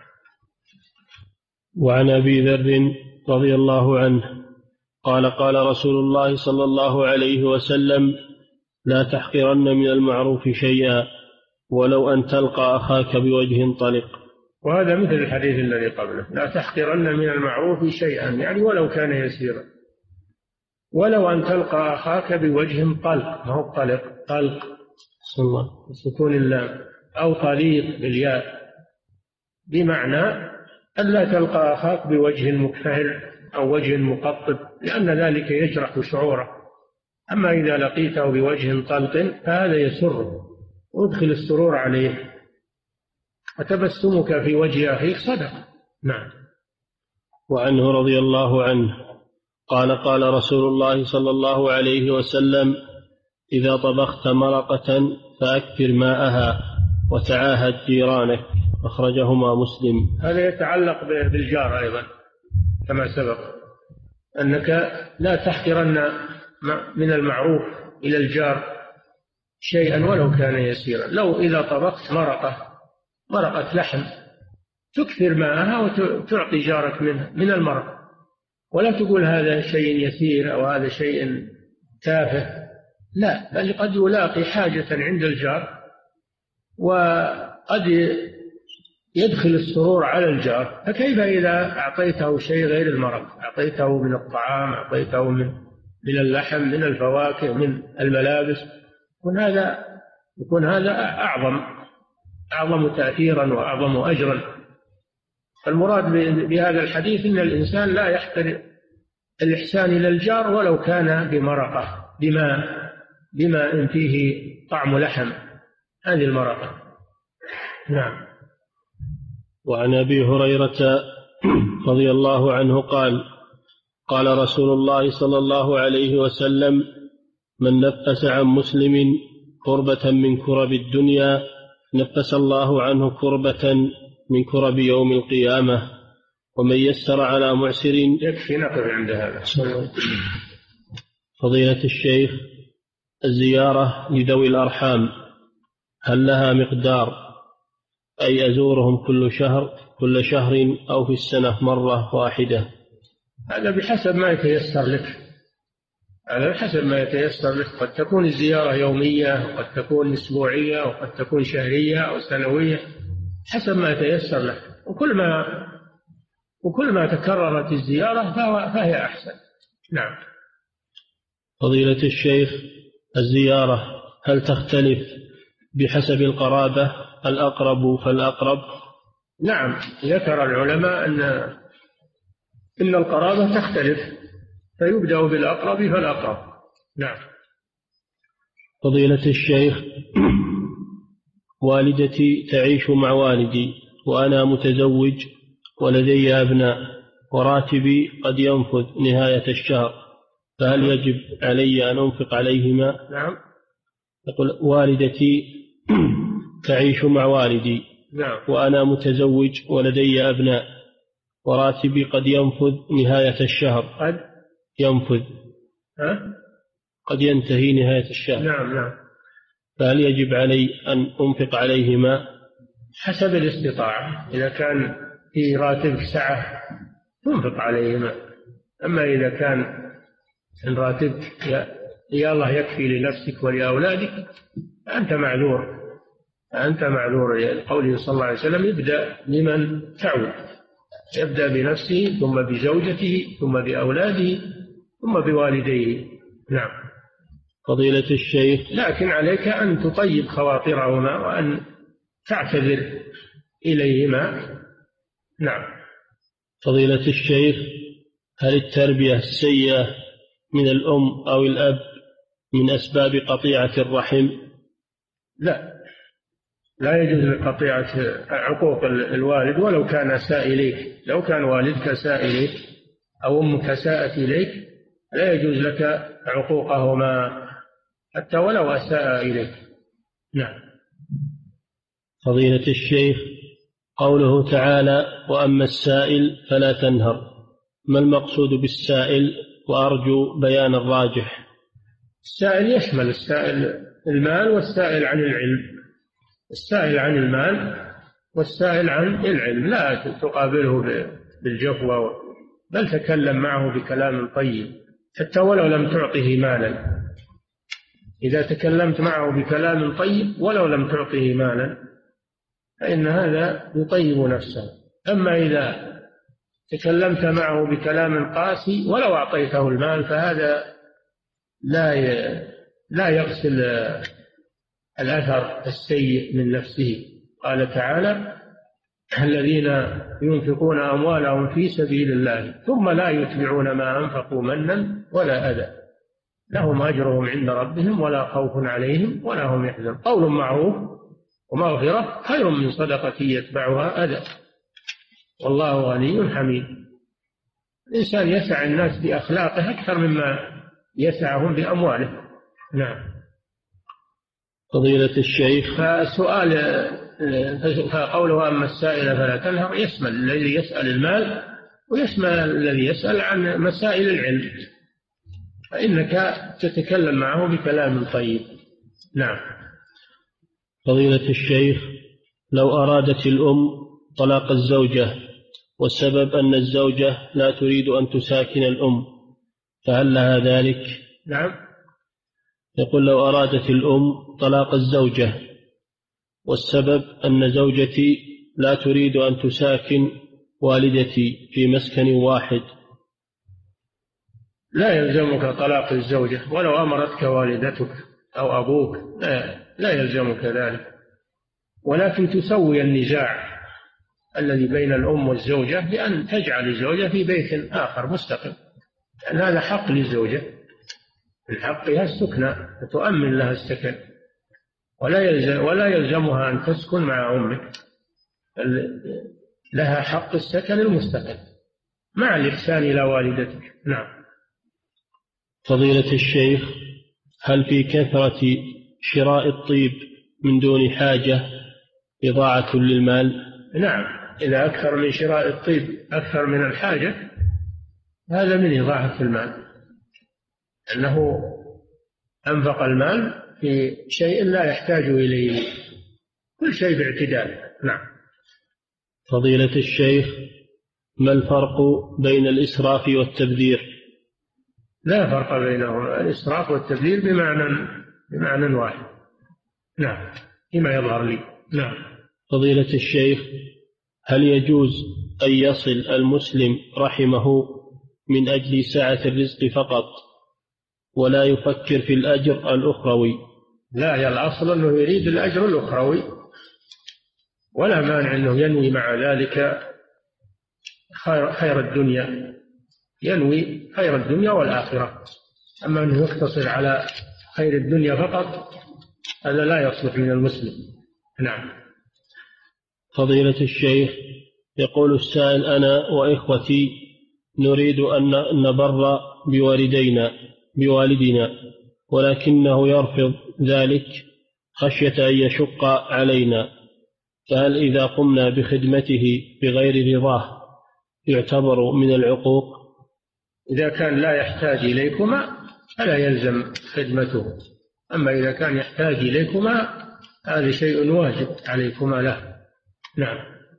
وعن أبي ذر رضي الله عنه قال: قال رسول الله صلى الله عليه وسلم: لا تحقرن من المعروف شيئا ولو أن تلقى أخاك بوجه طلق. وهذا مثل الحديث الذي قبله: لا تحقرن من المعروف شيئا، يعني ولو كان يسيرا. ولو أن تلقى أخاك بوجه طلق، ما هو طلق، طلق بسكون اللام، أو طليق بالياء، بمعنى أن لا تلقى أخاك بوجه مكفهر أو وجه مقطب، لأن ذلك يجرح شعوره. أما إذا لقيته بوجه طلق فهذا يسره وادخل السرور عليه، وتبسمك في وجه أخيك صدقة. نعم. وعنه رضي الله عنه قال قال رسول الله صلى الله عليه وسلم إذا طبخت مرقة فأكثر ماءها وتعاهد جيرانك. أخرجهما مسلم. هذا يتعلق بالجار أيضا كما سبق، أنك لا تحقرن من المعروف إلى الجار شيئا ولو كان يسيرا. لو إذا طبخت مرقة مرقة لحم تكثر ماءها وتعطي جارك منها من المرق، ولا تقول هذا شيء يسير أو هذا شيء تافه، لا، بل قد يلاقي حاجة عند الجار وقد يدخل السرور على الجار. فكيف إذا أعطيته شيء غير المرق، أعطيته من الطعام، أعطيته من من اللحم، من الفواكه، من الملابس، يكون هذا يكون هذا أعظم أعظم تأثيرا وأعظم أجرا. المراد بهذا الحديث أن الإنسان لا يحقر الإحسان إلى الجار ولو كان بمرقة، بما بما فيه طعم لحم، هذه المرقة. نعم. وعن أبي هريرة رضي الله عنه قال قال رسول الله صلى الله عليه وسلم من نفس عن مسلم كربة من كرب الدنيا نفس الله عنه كربة من كرب يوم القيامة ومن يسر على معسر. يكفي نقف عند هذا. فضيلة الشيخ الزيارة لذوي الأرحام هل لها مقدار، أي أزورهم كل شهر كل شهر أو في السنة مرة واحدة؟ هذا بحسب ما يتيسر لك، هذا بحسب ما يتيسر لك. قد تكون الزيارة يومية وقد تكون أسبوعية وقد تكون شهرية أو سنوية، حسب ما يتيسر لك. وكل ما وكل ما تكررت الزيارة فهي أحسن. نعم. فضيلة الشيخ الزيارة هل تختلف بحسب القرابة، الأقرب فالأقرب؟ نعم، ذكر العلماء أن إن القرابة تختلف فيبدأ بالأقرب فالأقرب. نعم. فضيلة الشيخ والدتي تعيش مع والدي وأنا متزوج ولدي أبناء وراتبي قد ينفذ نهاية الشهر، فهل يجب علي أن أنفق عليهما؟ نعم. يقول والدتي تعيش مع والدي نعم. وأنا متزوج ولدي أبناء وراتبي قد ينفذ نهاية الشهر. قد ينفذ ها؟ قد ينتهي نهاية الشهر. نعم نعم. فهل يجب علي أن أنفق عليهما؟ حسب الاستطاعة، إذا كان في راتبك سعة تنفق عليهما، أما إذا كان إن راتبك يا, يا الله يكفي لنفسك ولأولادك أنت معذور، أنت معذور. قوله صلى الله عليه وسلم يبدأ بمن تعود، يبدأ بنفسه ثم بزوجته ثم بأولاده ثم بوالديه. نعم. فضيلة الشيخ لكن عليك أن تطيب خواطرهما وأن تعتذر إليهما. نعم. فضيلة الشيخ هل التربية السيئة من الأم أو الأب من أسباب قطيعة الرحم؟ لا، لا يجوز قطيعة عقوق الوالد ولو كان أساء إليك. لو كان والدك أساء إليك أو أمك أساءت إليك لا يجوز لك عقوقهما حتى ولو أساء إليك. نعم. فضيلة الشيخ قوله تعالى وأما السائل فلا تنهر، ما المقصود بالسائل؟ وأرجو بيان الراجح. السائل يشمل السائل المال والسائل عن العلم. السائل عن المال والسائل عن العلم لا تقابله بالجفوة، بل تكلم معه بكلام طيب حتى ولو لم تعطه مالا. إذا تكلمت معه بكلام طيب ولو لم تعطه مالا فإن هذا يطيب نفسه. أما إذا تكلمت معه بكلام قاسي ولو أعطيته المال فهذا لا لا يغسل الأثر السيء من نفسه. قال تعالى الذين ينفقون أموالهم في سبيل الله ثم لا يتبعون ما أنفقوا منا ولا أذى لهم أجرهم عند ربهم ولا خوف عليهم ولا هم يحزنون. قول معروف ومغفرة خير من صدقة يتبعها أذى والله غني حميد. الإنسان يسع الناس بأخلاقه أكثر مما يسعهم بأمواله. نعم. فضيلة الشيخ، فسؤال فقوله أما السائل فلا تنهر يشمل الذي يسأل المال ويشمل الذي يسأل عن مسائل العلم، فإنك تتكلم معه بكلام طيب. نعم. فضيلة الشيخ، لو أرادت الأم طلاق الزوجة والسبب أن الزوجة لا تريد أن تساكن الأم فهل لها ذلك؟ نعم. يقول لو أرادت الأم طلاق الزوجة والسبب أن زوجتي لا تريد أن تساكن والدتي في مسكن واحد. لا يلزمك طلاق الزوجة ولو أمرتك والدتك أو أبوك، لا, لا يلزمك ذلك، ولكن تسوي النزاع الذي بين الأم والزوجة بأن تجعل الزوجة في بيت آخر مستقل، لأن هذا حق للزوجة، الحق لها السكنى فتؤمن لها السكن، ولا يلزم ولا يلزمها أن تسكن مع أمك، لها حق السكن المستقل مع الإحسان إلى والدتك. نعم. فضيلة الشيخ، هل في كثرة شراء الطيب من دون حاجة إضاعة للمال؟ نعم، إذا أكثر من شراء الطيب أكثر من الحاجة هذا من إضاعة المال، أنه أنفق المال في شيء لا يحتاج إليه، كل شيء باعتدال. نعم. فضيلة الشيخ، ما الفرق بين الإسراف والتبذير؟ لا فرق بينهما، الإسراف والتبذير بمعنى بمعنى واحد. نعم، فيما يظهر لي. نعم. فضيلة الشيخ، هل يجوز أن يصل المسلم رحمه من أجل سعة الرزق فقط ولا يفكر في الأجر الأخروي؟ لا، يا الأصل أنه يريد الأجر الأخروي، ولا مانع أنه ينوي مع ذلك خير, خير الدنيا، ينوي خير الدنيا والآخرة. أما أنه يقتصر على خير الدنيا فقط هذا لا يصلح من المسلم. نعم. فضيلة الشيخ، يقول السائل: أنا وإخوتي نريد أن نبر بوالدينا بوالدنا ولكنه يرفض ذلك خشية أن يشق علينا، فهل إذا قمنا بخدمته بغير رضاه يعتبر من العقوق؟ إذا كان لا يحتاج إليكما فلا يلزم خدمته، أما إذا كان يحتاج إليكما هذا شيء واجب عليكما له. نعم.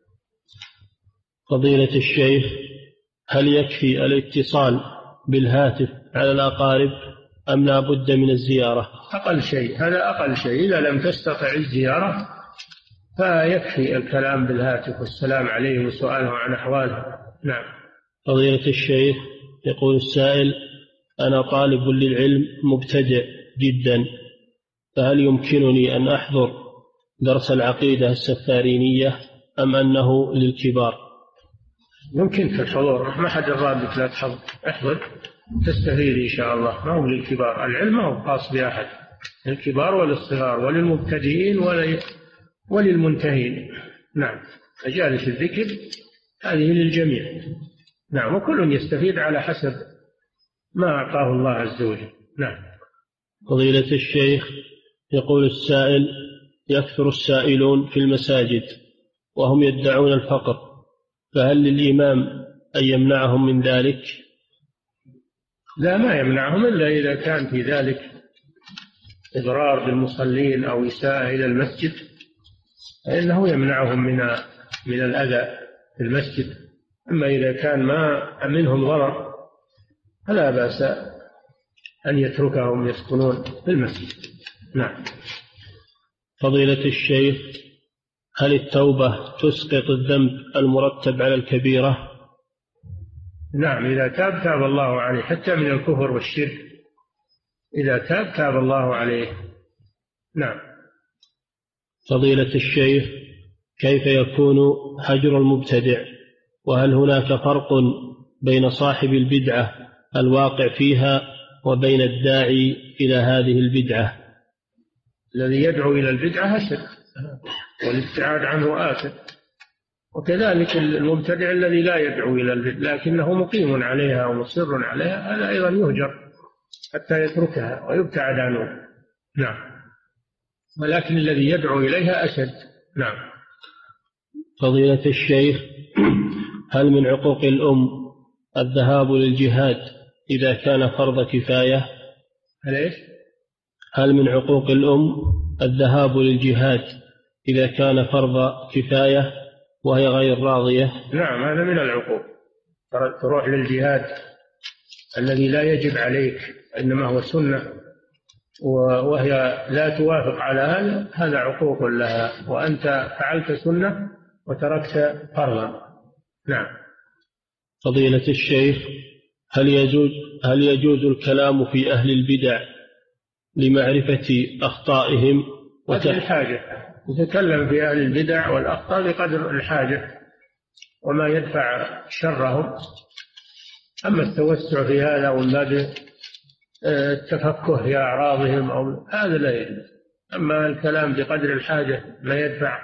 فضيلة الشيخ، هل يكفي الاتصال بالهاتف على الأقارب أم لا بد من الزيارة؟ أقل شيء، هذا أقل شيء. إذا لم تستطع الزيارة فيكفي الكلام بالهاتف والسلام عليه وسؤاله عن أحواله. نعم. فضيلة الشيخ، يقول السائل: أنا طالب للعلم مبتدئ جدا، فهل يمكنني أن أحضر درس العقيدة السفارينية أم أنه للكبار؟ يمكنك الحضور، ما حد رابط لا تحضر، احضر تستفيد إن شاء الله. ما هو للكبار، العلم ما هو خاص بأحد، للكبار وللصغار وللمبتدئين وللمنتهين. نعم. مجالس الذكر هذه للجميع. نعم، وكل يستفيد على حسب ما أعطاه الله عز وجل. نعم. فضيلة الشيخ، يقول السائل: يكثر السائلون في المساجد وهم يدعون الفقر، فهل للإمام أن يمنعهم من ذلك؟ لا، ما يمنعهم إلا إذا كان في ذلك إضرار بالمصلين أو إساءة إلى المسجد، فإنه يمنعهم من من الأذى في المسجد. أما إذا كان ما منهم ضرر فلا بأس أن يتركهم يسكنون في المسجد. نعم. فضيلة الشيخ، هل التوبة تسقط الذنب المرتب على الكبيرة؟ نعم، إذا تاب تاب الله عليه، حتى من الكفر والشرك إذا تاب تاب الله عليه. نعم. فضيلة الشيخ، كيف يكون هجر المبتدع، وهل هناك فرق بين صاحب البدعة الواقع فيها وبين الداعي إلى هذه البدعة؟ الذي يدعو إلى البدعة هجر، والابتعاد عنه آثم. وكذلك المبتدع الذي لا يدعو إلى البدع لكنه مقيم عليها ومصر عليها هذا أيضا يهجر حتى يتركها ويبتعد عنه. نعم. ولكن الذي يدعو إليها أشد. نعم. فضيلة الشيخ، هل من عقوق الأم الذهاب للجهاد إذا كان فرض كفاية؟ هل إيش؟ هل من عقوق الأم الذهاب للجهاد إذا كان فرض كفاية وهي غير راضية؟ نعم، هذا من العقوق. تروح للجهاد الذي لا يجب عليك إنما هو سنة وهي لا توافق على هذا، هذا عقوق لها، وأنت فعلت سنة وتركت فرضا. نعم. فضيلة الشيخ، هل يجوز هل يجوز الكلام في أهل البدع لمعرفة أخطائهم قدر الحاجة؟ يتكلم في أهل البدع والأخطاء بقدر الحاجة وما يدفع شرهم. أما التوسع في هذا ومن التفكه في أعراضهم أو هذا لا يجوز. أما الكلام بقدر الحاجة ما يدفع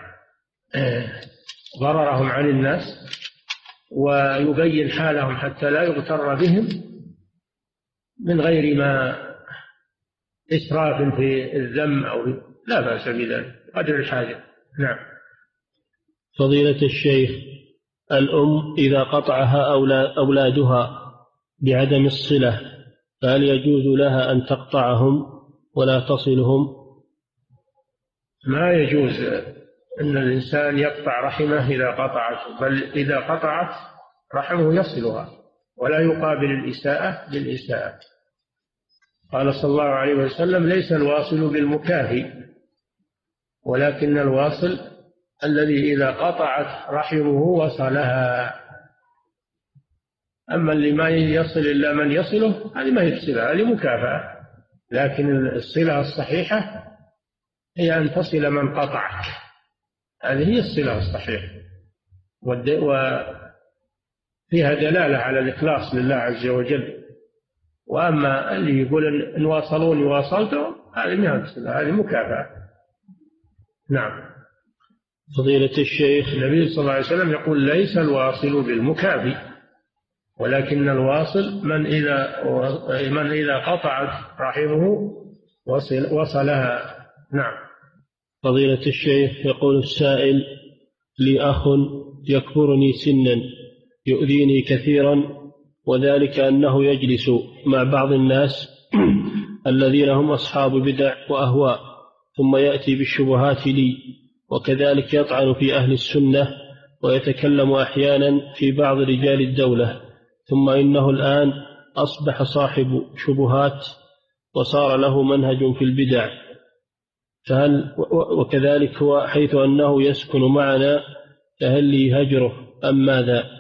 ضررهم عن الناس ويبين حالهم حتى لا يغتر بهم من غير ما إسراف في الذم أو لا بأس بذلك قدر الحاجة. نعم. فضيلة الشيخ، الأم إذا قطعها أولادها بعدم الصلة فهل يجوز لها أن تقطعهم ولا تصلهم؟ ما يجوز أن الإنسان يقطع رحمه إذا قطعت، بل إذا قطعت رحمه يصلها ولا يقابل الإساءة بالإساءة. قال صلى الله عليه وسلم: ليس الواصل بالمكافي ولكن الواصل الذي إذا قطعت رحمه وصلها. أما اللي ما يصل إلا من يصله هذه ما هي الصلة، هذه مكافأة. لكن الصلة الصحيحة هي أن تصل من قطعك، هذه هي الصلة الصحيحة، وفيها دلالة على الإخلاص لله عز وجل. وأما اللي يقول إن واصلوني واصلتهم هذه ما هي الصلة، هذه مكافأة. نعم. فضيلة الشيخ، النبي صلى الله عليه وسلم يقول: ليس الواصل بالمكافي ولكن الواصل من إذا من إذا قطعت رحمه وصل وصلها. نعم. فضيلة الشيخ، يقول السائل: لي أخ يكبرني سنا يؤذيني كثيرا، وذلك أنه يجلس مع بعض الناس الذين هم أصحاب بدع وأهواء ثم يأتي بالشبهات لي، وكذلك يطعن في أهل السنة ويتكلم أحيانا في بعض رجال الدولة، ثم إنه الآن أصبح صاحب شبهات وصار له منهج في البدع، فهل وكذلك هو حيث أنه يسكن معنا، فهل لي هجره أم ماذا؟